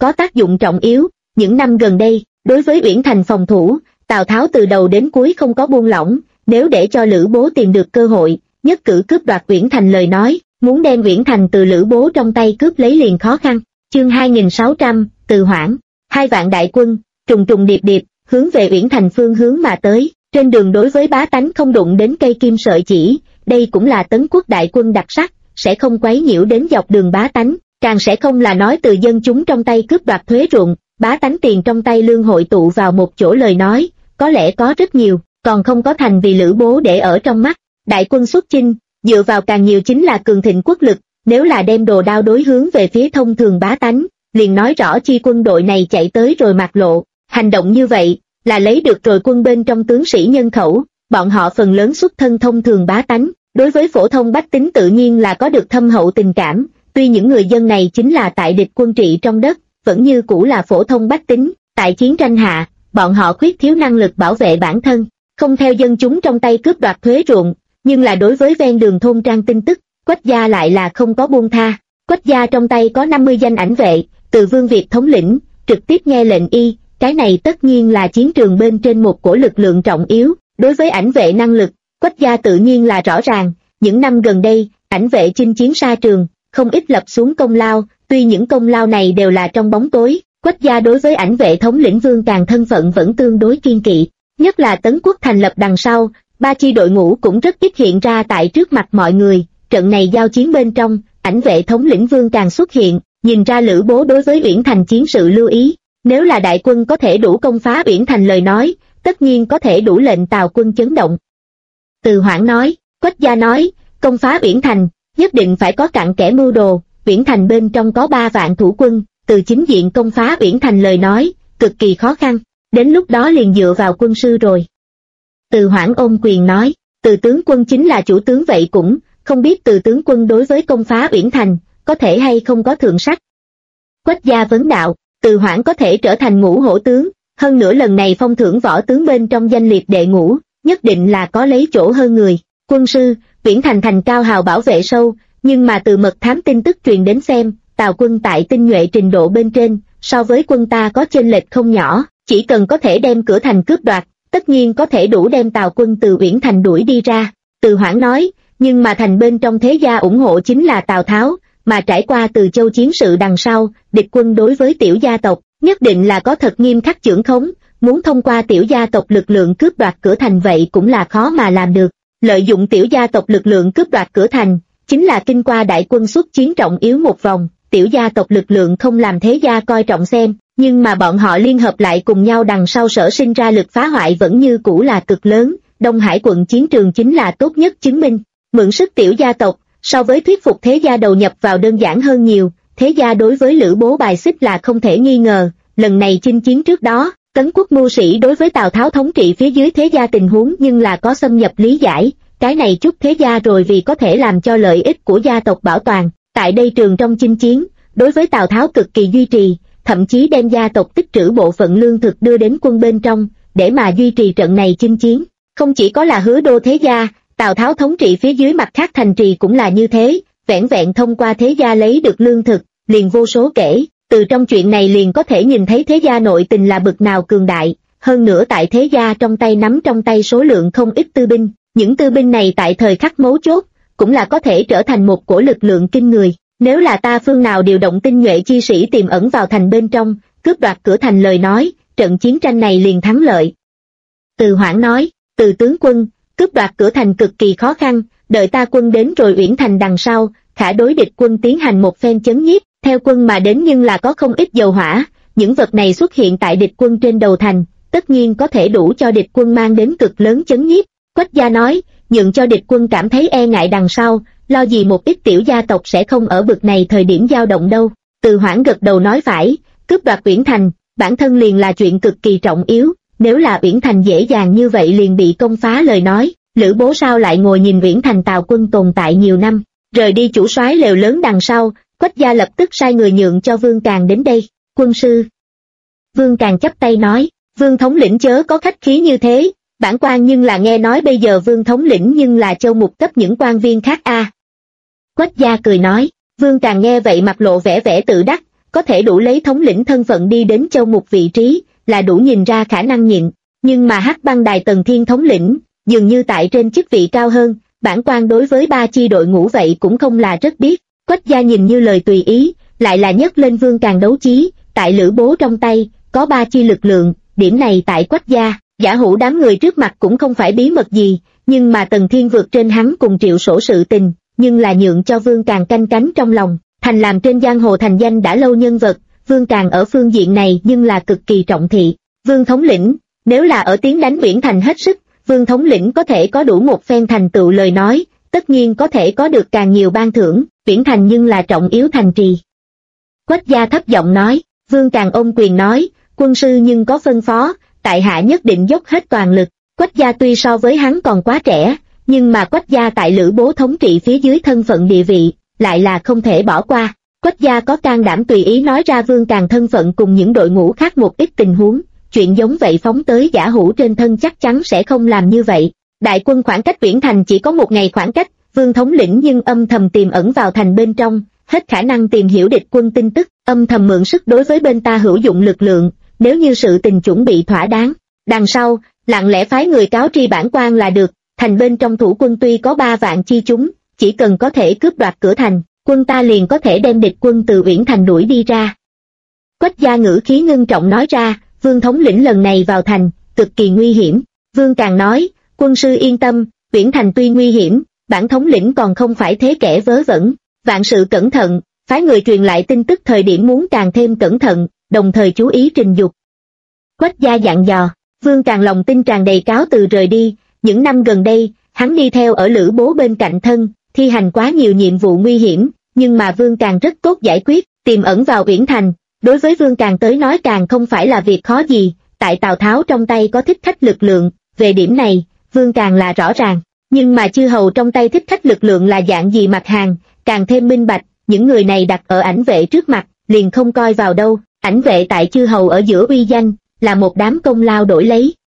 A: có tác dụng trọng yếu. Những năm gần đây, đối với Uyển Thành phòng thủ, Tào Tháo từ đầu đến cuối không có buông lỏng, nếu để cho Lữ Bố tìm được cơ hội, nhất cử cướp đoạt Uyển Thành lời nói, muốn đem Uyển Thành từ Lữ Bố trong tay cướp lấy liền khó khăn. Chương 2600, Từ Hoãn. 2 vạn đại quân, trùng trùng điệp điệp, hướng về Uyển Thành phương hướng mà tới, trên đường đối với bá tánh không đụng đến cây kim sợi chỉ, đây cũng là Tấn quốc đại quân đặc sắc, sẽ không quấy nhiễu đến dọc đường bá tánh, càng sẽ không là nói từ dân chúng trong tay cướp đoạt thuế ruộng, bá tánh tiền trong tay lương hội tụ vào một chỗ lời nói, có lẽ có rất nhiều, còn không có thành vì Lữ Bố để ở trong mắt. Đại quân xuất chinh, dựa vào càng nhiều chính là cường thịnh quốc lực, nếu là đem đồ đao đối hướng về phía thông thường bá tánh, liền nói rõ chi quân đội này chạy tới rồi mạc lộ, hành động như vậy, là lấy được rồi quân bên trong tướng sĩ nhân khẩu, bọn họ phần lớn xuất thân thông thường bá tánh, đối với phổ thông bách tính tự nhiên là có được thâm hậu tình cảm, tuy những người dân này chính là tại địch quân trị trong đất, vẫn như cũ là phổ thông bách tính, tại chiến tranh hạ, bọn họ khuyết thiếu năng lực bảo vệ bản thân, không theo dân chúng trong tay cướp đoạt thuế ruộng, nhưng là đối với ven đường thôn trang tin tức, Quách gia lại là không có buông tha. Quách gia trong tay có 50 danh ảnh vệ, từ Vương Việt thống lĩnh, trực tiếp nghe lệnh y, cái này tất nhiên là chiến trường bên trên một cổ lực lượng trọng yếu, đối với ảnh vệ năng lực, Quách gia tự nhiên là rõ ràng, những năm gần đây, ảnh vệ chinh chiến xa trường, không ít lập xuống công lao, tuy những công lao này đều là trong bóng tối, Quách gia đối với ảnh vệ thống lĩnh Vương Càng thân phận vẫn tương đối kiên kỵ, nhất là Tấn quốc thành lập đằng sau, 3 chi đội ngũ cũng rất ít hiện ra tại trước mặt mọi người, trận này giao chiến bên trong, ảnh vệ thống lĩnh Vương Càng xuất hiện, nhìn ra Lữ Bố đối với Uyển Thành chiến sự lưu ý, nếu là đại quân có thể đủ công phá Uyển Thành lời nói, tất nhiên có thể đủ lệnh Tào quân chấn động. Từ Hoãn nói, Quách gia nói, công phá Uyển Thành, nhất định phải có cặn kẽ mưu đồ, Uyển Thành bên trong có 3 vạn thủ quân, từ chính diện công phá Uyển Thành lời nói, cực kỳ khó khăn, đến lúc đó liền dựa vào quân sư rồi. Từ Hoãn ôm quyền nói, Từ tướng quân chính là chủ tướng vậy cũng, không biết Từ tướng quân đối với công phá Uyển Thành, có thể hay không có thượng sách. Quách gia vấn đạo, Từ Hoãn có thể trở thành ngũ hổ tướng, hơn nữa lần này phong thưởng võ tướng bên trong danh liệt đệ ngũ, nhất định là có lấy chỗ hơn người. Quân sư, Uyển Thành thành cao hào bảo vệ sâu, nhưng mà từ mật thám tin tức truyền đến xem, Tào quân tại tinh nhuệ trình độ bên trên, so với quân ta có chênh lệch không nhỏ, chỉ cần có thể đem cửa thành cướp đoạt, tất nhiên có thể đủ đem Tào quân từ Uyển Thành đuổi đi ra. Từ Hoãn nói, nhưng mà thành bên trong thế gia ủng hộ chính là Tào Tháo, mà trải qua Từ Châu chiến sự đằng sau, địch quân đối với tiểu gia tộc, nhất định là có thật nghiêm khắc chưởng khống, muốn thông qua tiểu gia tộc lực lượng cướp đoạt cửa thành vậy cũng là khó mà làm được. Lợi dụng tiểu gia tộc lực lượng cướp đoạt cửa thành, chính là kinh qua đại quân xuất chiến trọng yếu một vòng, tiểu gia tộc lực lượng không làm thế gia coi trọng xem, nhưng mà bọn họ liên hợp lại cùng nhau đằng sau sở sinh ra lực phá hoại vẫn như cũ là cực lớn, Đông Hải quận chiến trường chính là tốt nhất chứng minh. Mượn sức tiểu gia tộc, so với thuyết phục thế gia đầu nhập vào đơn giản hơn nhiều, thế gia đối với Lữ Bố bài xích là không thể nghi ngờ, lần này chinh chiến trước đó, Tấn quốc mưu sĩ đối với Tào Tháo thống trị phía dưới thế gia tình huống nhưng là có xâm nhập lý giải, cái này chút thế gia rồi vì có thể làm cho lợi ích của gia tộc bảo toàn, tại đây trường trong chinh chiến, đối với Tào Tháo cực kỳ duy trì, thậm chí đem gia tộc tích trữ bộ phận lương thực đưa đến quân bên trong, để mà duy trì trận này chinh chiến. Không chỉ có là Hứa Đô thế gia, Tào Tháo thống trị phía dưới mặt khác thành trì cũng là như thế, vẻn vẹn thông qua thế gia lấy được lương thực, liền vô số kể, từ trong chuyện này liền có thể nhìn thấy thế gia nội tình là bực nào cường đại, hơn nữa tại thế gia trong tay nắm trong tay số lượng không ít tư binh, những tư binh này tại thời khắc mấu chốt, cũng là có thể trở thành một cổ lực lượng kinh người, nếu là ta phương nào điều động tinh nhuệ chi sĩ tiềm ẩn vào thành bên trong, cướp đoạt cửa thành lời nói, trận chiến tranh này liền thắng lợi. Từ Hoãn nói, Từ tướng quân, cướp đoạt cửa thành cực kỳ khó khăn, đợi ta quân đến rồi Uyển Thành đằng sau, khả đối địch quân tiến hành một phen chấn nhiếp, theo quân mà đến nhưng là có không ít dầu hỏa, những vật này xuất hiện tại địch quân trên đầu thành, tất nhiên có thể đủ cho địch quân mang đến cực lớn chấn nhiếp. Quách gia nói, nhượng cho địch quân cảm thấy e ngại đằng sau, lo gì một ít tiểu gia tộc sẽ không ở bực này thời điểm dao động đâu. Từ Hoãn gật đầu nói phải, cướp đoạt Uyển Thành, bản thân liền là chuyện cực kỳ trọng yếu, nếu là Uyển Thành dễ dàng như vậy liền bị công phá lời nói, Lữ Bố sao lại ngồi nhìn Uyển Thành Tào quân tồn tại nhiều năm, rời đi chủ soái lều lớn đằng sau, Quách gia lập tức sai người nhượng cho Vương Càng đến đây. Quân sư. Vương Càng chắp tay nói, Vương thống lĩnh chớ có khách khí như thế, bản quan nhưng là nghe nói bây giờ Vương thống lĩnh nhưng là châu mục cấp những quan viên khác a. Quách gia cười nói, Vương Càng nghe vậy mặt lộ vẻ tự đắc, có thể đủ lấy thống lĩnh thân phận đi đến châu mục vị trí, là đủ nhìn ra khả năng nhịn. Nhưng mà Hắc Băng Đài Tần Thiên thống lĩnh, dường như tại trên chức vị cao hơn, bản quan đối với ba chi đội ngũ vậy cũng không là rất biết. Quách gia nhìn như lời tùy ý, lại là nhấc lên Vương Càng đấu chí, tại Lữ Bố trong tay, có ba chi lực lượng, điểm này tại Quách gia, Giả Hữu đám người trước mặt cũng không phải bí mật gì, nhưng mà Tần Thiên vượt trên hắn cùng Triệu Sổ sự tình, nhưng là nhượng cho Vương Càng canh cánh trong lòng, thành làm trên giang hồ thành danh đã lâu nhân vật, Vương Càng ở phương diện này nhưng là cực kỳ trọng thị. Vương thống lĩnh, nếu là ở tiến đánh Uyển Thành hết sức, Vương thống lĩnh có thể có đủ một phen thành tựu lời nói, tất nhiên có thể có được càng nhiều ban thưởng, Uyển Thành nhưng là trọng yếu thành trì. Quách gia thấp giọng nói, Vương Càng ôm quyền nói, quân sư nhưng có phân phó, tại hạ nhất định dốc hết toàn lực. Quách gia tuy so với hắn còn quá trẻ, nhưng mà Quách gia tại Lữ Bố thống trị phía dưới thân phận địa vị, lại là không thể bỏ qua. Quách gia có can đảm tùy ý nói ra Vương Càng thân phận cùng những đội ngũ khác một ít tình huống, chuyện giống vậy phóng tới Giả Hữu trên thân chắc chắn sẽ không làm như vậy. Đại quân khoảng cách Uyển Thành chỉ có một ngày khoảng cách, Vương thống lĩnh nhưng âm thầm tiềm ẩn vào thành bên trong, hết khả năng tìm hiểu địch quân tin tức, âm thầm mượn sức đối với bên ta hữu dụng lực lượng, nếu như sự tình chuẩn bị thỏa đáng. Đằng sau, lặng lẽ phái người cáo tri bản quan là được, thành bên trong thủ quân tuy có 3 vạn chi chúng, chỉ cần có thể cướp đoạt cửa thành, quân ta liền có thể đem địch quân từ Uyển Thành đuổi đi ra. Quách gia ngữ khí ngưng trọng nói ra, Vương thống lĩnh lần này vào thành, cực kỳ nguy hiểm. Vương Càng nói, quân sư yên tâm, Uyển Thành tuy nguy hiểm, bản thống lĩnh còn không phải thế kẻ vớ vẩn, vạn sự cẩn thận, phái người truyền lại tin tức thời điểm muốn càng thêm cẩn thận, đồng thời chú ý trình dục. Quách gia dặn dò, Vương Càng lòng tin tràn đầy cáo từ rời đi, những năm gần đây, hắn đi theo ở Lữ Bố bên cạnh thân, thi hành quá nhiều nhiệm vụ nguy hiểm, nhưng mà Vương Càng rất tốt giải quyết, tiềm ẩn vào Uyển Thành, đối với Vương Càng tới nói càng không phải là việc khó gì, tại Tào Tháo trong tay có thích khách lực lượng, về điểm này, Vương Càng là rõ ràng, nhưng mà chư hầu trong tay thích khách lực lượng là dạng gì mặt hàng, càng thêm minh bạch, những người này đặt ở ảnh vệ trước mặt, liền không coi vào đâu, ảnh vệ tại chư hầu ở giữa uy danh, là một đám công lao đổi lấy.